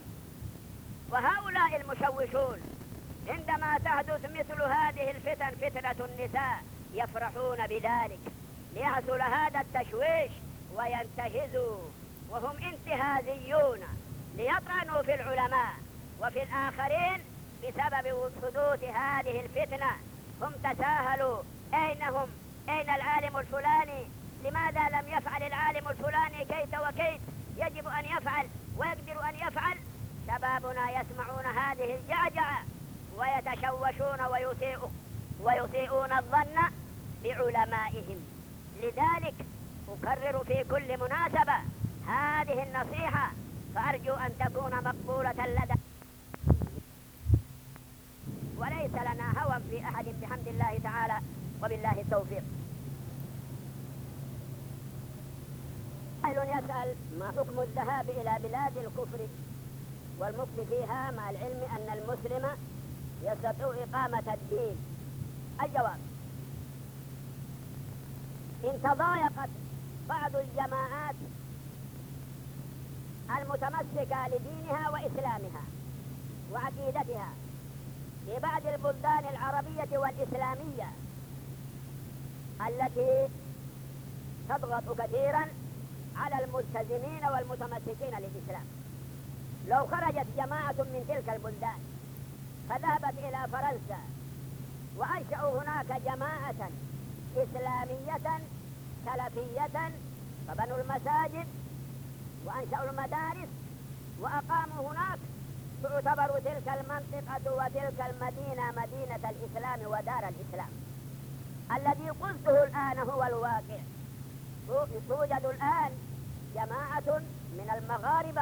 وهؤلاء المشوشون عندما تحدث مثل هذه الفتن، فتنة النساء، يفرحون بذلك ليحصل هذا التشويش وينتهزوا، وهم انتهازيون ليطعنوا في العلماء وفي الآخرين بسبب حدوث هذه الفتنة. هم تساهلوا، أين هم؟ أين العالم الفلاني؟ لماذا لم يفعل العالم الفلاني كيت وكيت؟ يجب أن يفعل ويقدر أن يفعل. شبابنا يسمعون هذه الجعجعة ويتشوشون ويسيئون ويسيئون الظن بعلمائهم. لذلك أكرر في كل مناسبة هذه النصيحة، فأرجو أن تكون مقبولة لدى، وليس لنا هوى في أحد بحمد الله تعالى وبالله التوفيق. سائل يسأل: ما حكم الذهاب إلى بلاد الكفر والمكث فيها مع العلم أن المسلم يستطيع إقامة الدين؟ الجواب: إن تضايقت بعض الجماعات المتمسكة لدينها وإسلامها وعقيدتها في بعض البلدان العربية والإسلامية التي تضغط كثيرا على الملتزمين والمتمسكين للإسلام، لو خرجت جماعة من تلك البلدان فذهبت إلى فرنسا وأنشأوا هناك جماعة إسلامية سلفية، فبنوا المساجد وأنشأوا المدارس وأقاموا هناك، تعتبر تلك المنطقة وتلك المدينة مدينة الإسلام ودار الإسلام. الذي قلته الآن هو الواقع. توجد الآن جماعة من المغاربة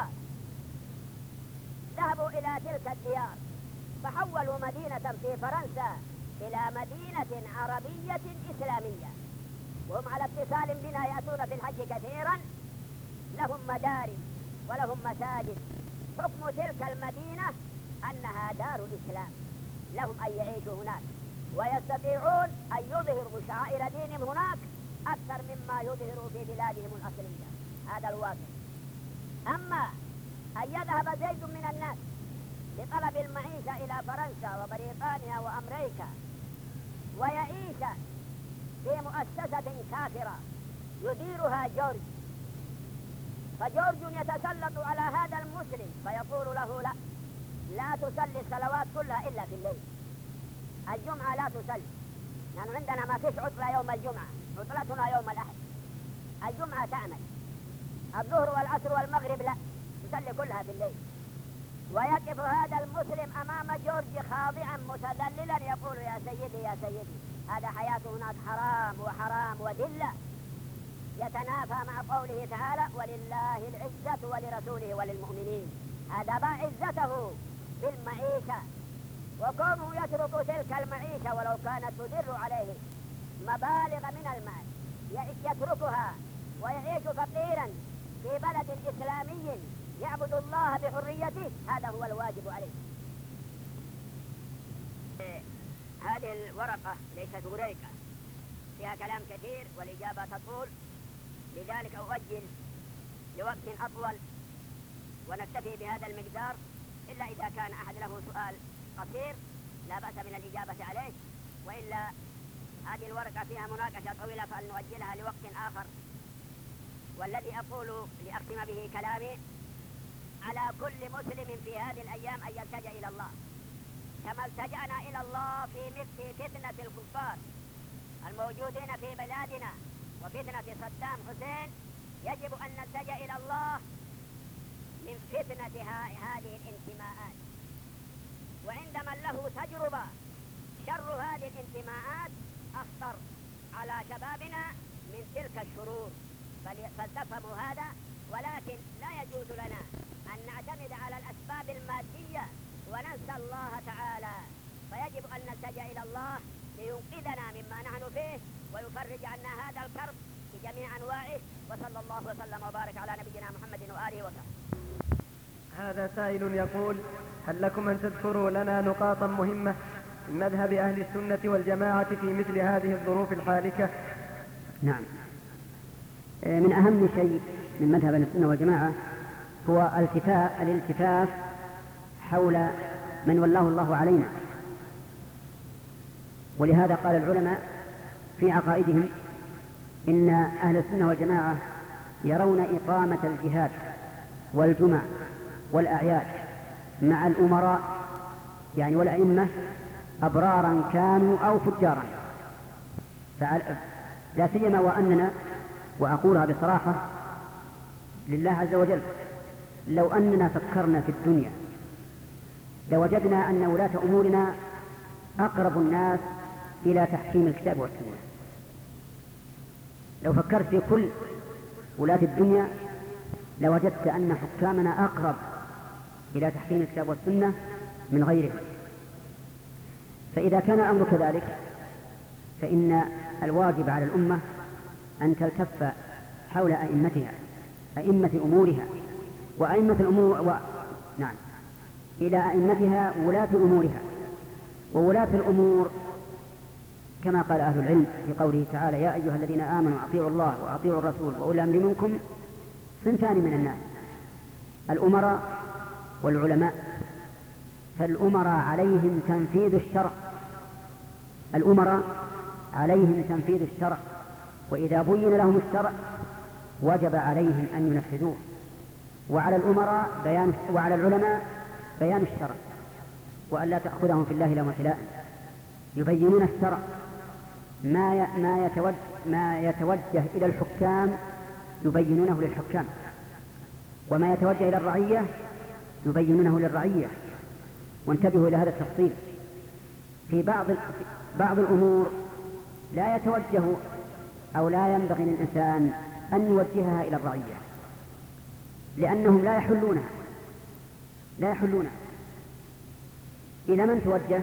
ذهبوا إلى تلك الديار فحولوا مدينة في فرنسا إلى مدينة عربية إسلامية، وهم على اتصال بنا يأتون في الحج كثيرا، لهم مدارس ولهم مساجد. حكم تلك المدينة أنها دار الإسلام، لهم أن يعيشوا هناك ويستطيعون أن يظهروا شعائر دينهم هناك أكثر مما يظهروا في بلادهم الأصلية. هذا الواقع. أما أن يذهب زيد من الناس لطلب المعيشة إلى فرنسا وبريطانيا وأمريكا ويعيش في مؤسسة كافرة يديرها جورج، فجورج يتسلط على هذا المسلم فيقول له لا لا تصلي الصلوات كلها إلا في الليل، الجمعة لا تصلي، يعني عندنا ما فيش عطلة يوم الجمعة، عطلتنا يوم الأحد، الجمعة تعمل، الظهر والعصر والمغرب لا، تصلي كلها في الليل. ويقف هذا المسلم أمام جورج خاضعا متذللا يقول يا سيدي يا سيدي، هذا حياته هناك حرام وحرام وذلة، يتنافى مع قوله تعالى ولله العزة ولرسوله وللمؤمنين. هذا باع عزته بالمعيشة، وكونه يترك تلك المعيشة ولو كانت تدر عليه مبالغ من المال يتركها ويعيش فقيرا في بلد إسلامي يعبد الله بحريته، هذا هو الواجب عليه. هذه الورقة ليست وريقة، فيها كلام كثير والإجابة تطول، لذلك أؤجل لوقت أطول ونكتفي بهذا المقدار، إلا إذا كان أحد له سؤال قصير لا بأس من الإجابة عليه، وإلا هذه الورقة فيها مناقشة طويلة فلنؤجلها لوقت آخر. والذي أقول لأختم به كلامي، على كل مسلم في هذه الأيام أن يلتجأ إلى الله كما التجأنا إلى الله في مثل فتنة الكفار الموجودين في بلادنا وفتنة صدام حسين. يجب أن نلتجأ إلى الله من فتنة هذه الانتماءات، وعند من له تجربة شر هذه الانتماءات أخطر على شبابنا من تلك الشرور، فلتفهموا هذا. ولكن لا يجوز لنا أن نعتمد على الأسباب المادية وننسى الله تعالى، فيجب أن نلتجأ إلى الله لينقذنا مما نحن فيه ويفرج عنا هذا الكرب بجميع أنواعه. وصلى الله وسلم وبارك على نبينا محمد وآله وصحبه. هذا سائل يقول: هل لكم أن تذكروا لنا نقاطا مهمة من مذهب أهل السنة والجماعة في مثل هذه الظروف الحالكة؟ نعم، من أهم شيء من مذهب أهل السنة والجماعة هو التفاف الالتفاف حول من ولاه الله علينا، ولهذا قال العلماء في عقائدهم إن أهل السنة والجماعة يرون إقامة الجهاد والجمع والأعياد مع الأمراء يعني والأئمة أبرارا كانوا أو فجارا، لا سيما وأننا، وأقولها بصراحة لله عز وجل، لو أننا فكرنا في الدنيا لوجدنا أن ولاة أمورنا أقرب الناس إلى تحكيم الكتاب والسنة. لو فكرت في كل ولاة الدنيا لوجدت أن حكامنا أقرب إلى تحكيم الكتاب والسنة من غيرهم. فإذا كان الأمر كذلك فإن الواجب على الأمة أن تلتف حول أئمتها، أئمة أمورها وأئمة الأمور و... نعم إلى أئمتها ولاة أمورها. وولاة الأمور كما قال أهل العلم في قوله تعالى: يا أيها الذين آمنوا أطيعوا الله وأطيعوا الرسول وأولي الأمر منكم. صنفان من الناس: الأمراء والعلماء. فالأمراء عليهم تنفيذ الشرع، الأمراء عليهم تنفيذ الشرع، وإذا بين لهم الشرع وجب عليهم أن ينفذوه. وعلى الأمراء بيان وعلى العلماء بيان الشرع، وأن لا تأخذهم في الله لومة لائم، يبينون الشرع ما ما يتوجه ما يتوجه إلى الحكام يبينونه للحكام، وما يتوجه إلى الرعية يبينونه للرعية. وانتبهوا إلى هذا التفصيل. في بعض بعض الأمور لا يتوجه أو لا ينبغي للإنسان أن يوجهها إلى الرعية، لأنهم لا يحلونها لا يحلونها إلى من توجه؟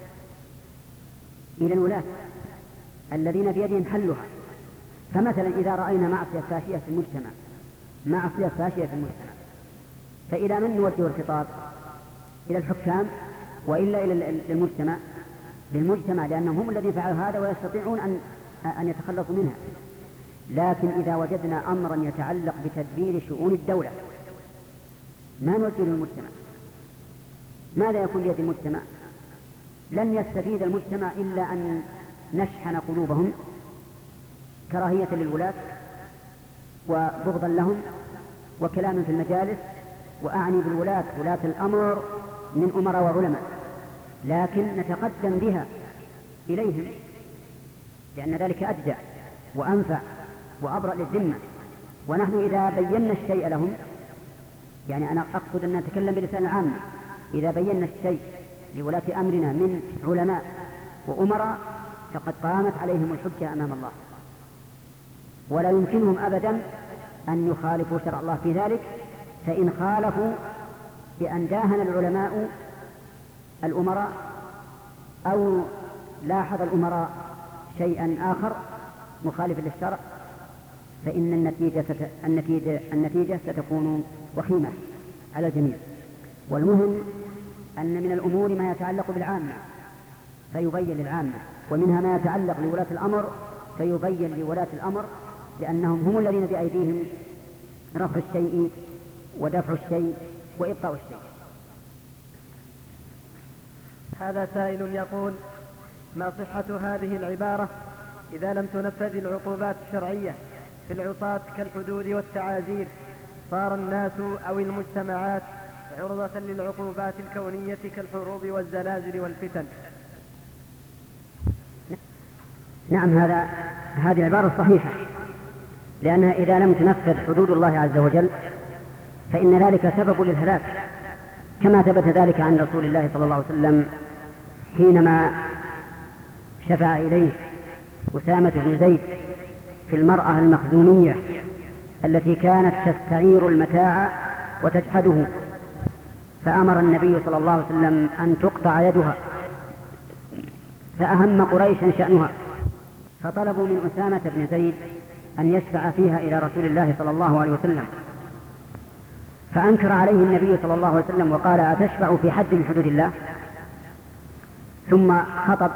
إلى الولاة الذين بيدهم حلها. فمثلا إذا رأينا معصية فاشية في المجتمع معصية فاشية في المجتمع فإلى من نوجه الخطاب؟ إلى الحكام وإلا إلى المجتمع؟ للمجتمع، لأنهم هم الذين فعلوا هذا ويستطيعون أن أن يتخلصوا منها. لكن إذا وجدنا أمرا يتعلق بتدبير شؤون الدولة ما نوجه للمجتمع. ماذا يكون بيد المجتمع؟ لن يستفيد المجتمع إلا أن نشحن قلوبهم كراهية للولاة وبغضا لهم وكلاما في المجالس، وأعني بالولاة ولاة الأمر من أمراء وعلماء، لكن نتقدم بها إليهم لأن ذلك أدجى وأنفع وأبرأ للذمة. ونحن إذا بينا الشيء لهم، يعني أنا أقصد أن نتكلم بلسان العام، إذا بينا الشيء لولاة أمرنا من علماء وأمراء فقد قامت عليهم الحجة أمام الله، ولا يمكنهم أبدا أن يخالفوا شرع الله في ذلك. فإن خالفوا بأن داهن العلماء الأمراء أو لاحظ الأمراء شيئا آخر مخالف للشرع فإن النتيجة, ست... النتيجة... النتيجة ستكون وخيمة على الجميع. والمهم أن من الأمور ما يتعلق بالعامة فيبين للعامة، ومنها ما يتعلق لولاة الأمر فيبين لولاة الأمر، لأنهم هم الذين بأيديهم رفع الشيء ودفع الشيء وإبقاء الشيء. هذا سائل يقول: ما صحة هذه العبارة إذا لم تنفذ العقوبات الشرعية في العصاة كالحدود والتعازير صار الناس أو المجتمعات عرضة للعقوبات الكونية كالحروب والزلازل والفتن؟ نعم، هذا هذه العبارة صحيحة، لأنها إذا لم تنفذ حدود الله عز وجل فإن ذلك سبب للهلاك، كما ثبت ذلك عن رسول الله صلى الله عليه وسلم حينما شفع إليه أسامة بن زيد في المرأة المخزومية التي كانت تستعير المتاع وتجحده، فأمر النبي صلى الله عليه وسلم أن تقطع يدها، فأهم قريشا شأنها، فطلبوا من أسامة بن زيد أن يشفع فيها إلى رسول الله صلى الله عليه وسلم، فأنكر عليه النبي صلى الله عليه وسلم وقال: أتشفع في حد من حدود الله؟ ثم خطب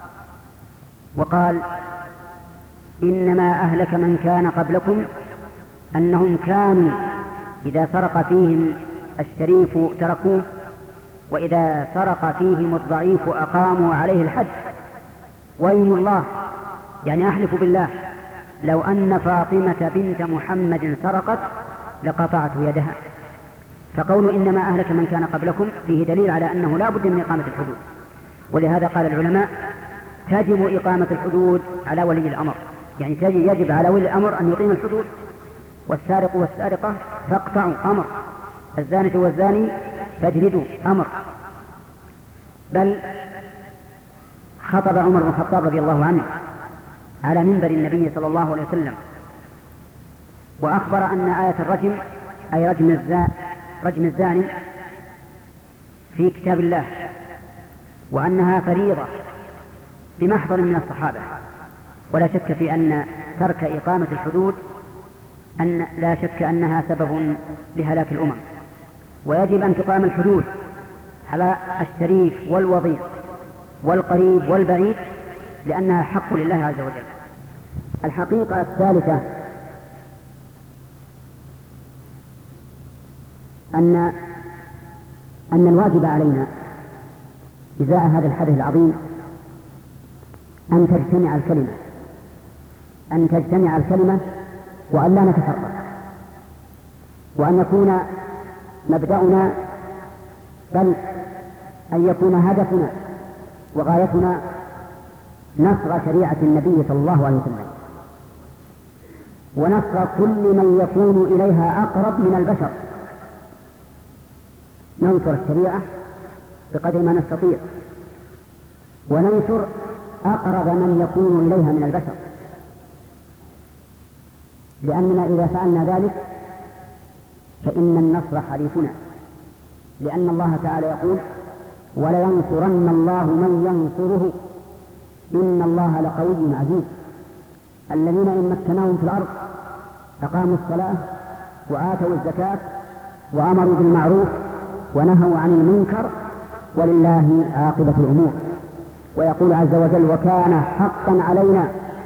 وقال: إنما أهلك من كان قبلكم أنهم كانوا إذا سرق فيهم الشريف تركوه، وإذا سرق فيهم الضعيف أقاموا عليه الحد. ويم الله، يعني أحلف بالله لو أن فاطمة بنت محمد سرقت لقطعت يدها. فقول إنما أهلك من كان قبلكم فيه دليل على أنه لا بد من إقامة الحدود، ولهذا قال العلماء: تجب إقامة الحدود على ولي الأمر، يعني يجب على ولي الأمر أن يقيم الحدود. والسارق والسارقة فاقطعوا أمر، الزانة والزاني فاجلدوا أمر. بل خطب عمر بن الخطاب رضي الله عنه على منبر النبي صلى الله عليه وسلم وأخبر أن آية الرجم أي رجم الزاني رجم الزاني في كتاب الله، وأنها فريضة بمحضر من الصحابة. ولا شك في أن ترك إقامة الحدود أن لا شك أنها سبب لهلاك الأمم، ويجب أن تقام الحدود على الشريف والوضيع والقريب والبعيد، لأنها حق لله عز وجل. الحقيقة الثالثة أن أن الواجب علينا إزاء هذا الحدث العظيم أن تجتمع الكلمة أن تجتمع الكلمة وأن لا نتفرق، وأن يكون مبدأنا بل أن يكون هدفنا وغايتنا نصر شريعة النبي صلى الله عليه وسلم، ونصر كل من يكون إليها أقرب من البشر. ننصر الشريعة بقدر ما نستطيع، وننصر أقرب من يكون إليها من البشر، لأننا إذا فعلنا ذلك فإن النصر حليفنا، لأن الله تعالى يقول: ولينصرن الله من ينصره إن الله لقوي عزيز. الذين إن مكناهم في الأرض أقاموا الصلاة وآتوا الزكاة وأمروا بالمعروف ونهوا عن المنكر ولله عاقبة الأمور. ويقول عز وجل: وكان حقا علينا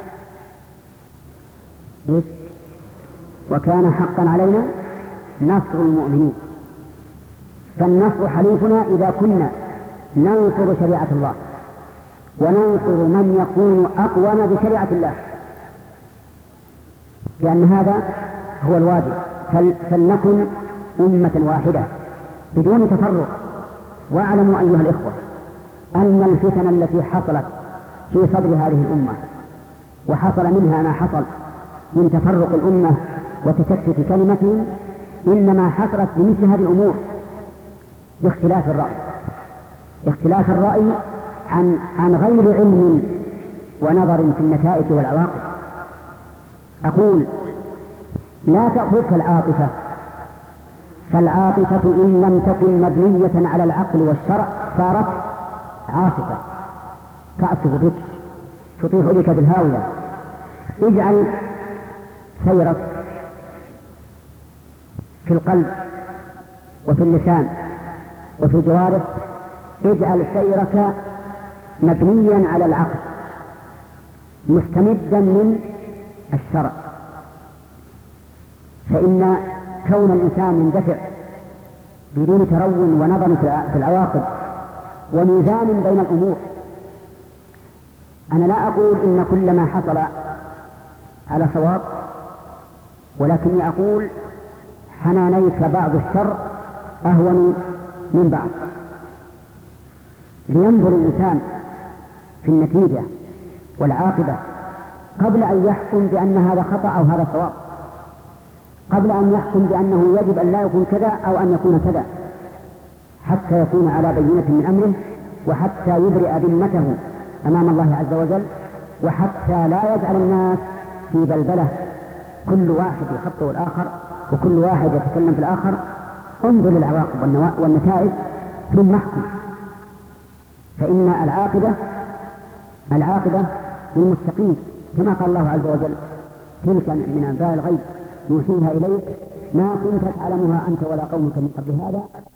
وكان حقا علينا نصر المؤمنين. فالنصر حليفنا إذا كنا ننصر شريعة الله وننصر من يكون أقوم بشريعة الله، لأن هذا هو الواجب. فلنكن أمة واحدة بدون تفرق. واعلموا أيها الإخوة أن الفتن التي حصلت في صدر هذه الأمة وحصل منها ما حصل من تفرق الأمة وتشتت كلمتهم إنما حصلت بمثل هذه الأمور، باختلاف الرأي اختلاف الرأي عن عن غير علم ونظر في النتائج والعواقب. أقول: لا تأخذك العاطفة، فالعاطفة إن لم تكن مبنية على العقل والشرع صارت عاصفة تأسف بك تطيح بك بالهاوية. اجعل سيرك في القلب وفي اللسان وفي الجوارح، اجعل سيرك مبنيا على العقل مستمدا من الشرع، فإن كون الإنسان يندفع بدون ترون ونظر في العواقب وميزان بين الأمور. أنا لا أقول إن كل ما حصل على صواب، ولكني أقول حنانيك بعض الشر أهون من بعض، لينظر الإنسان في النتيجة والعاقبة قبل أن يحكم بأن هذا خطأ أو هذا صواب، قبل أن يحكم بأنه يجب أن لا يكون كذا أو أن يكون كذا، حتى يكون على بينة من أمره، وحتى يبرئ ذمته أمام الله عز وجل، وحتى لا يجعل الناس في بلبلة كل واحد يخطئ الآخر وكل واحد يتكلم في الآخر. انظر للعواقب والنتائج ثم احكم، فإن العاقبة العاقبة للمتقين، كما قال الله عز وجل: تلك من أنباء الغيب نوحيها إليك ما كنت تعلمها أنت ولا قومك من قبل هذا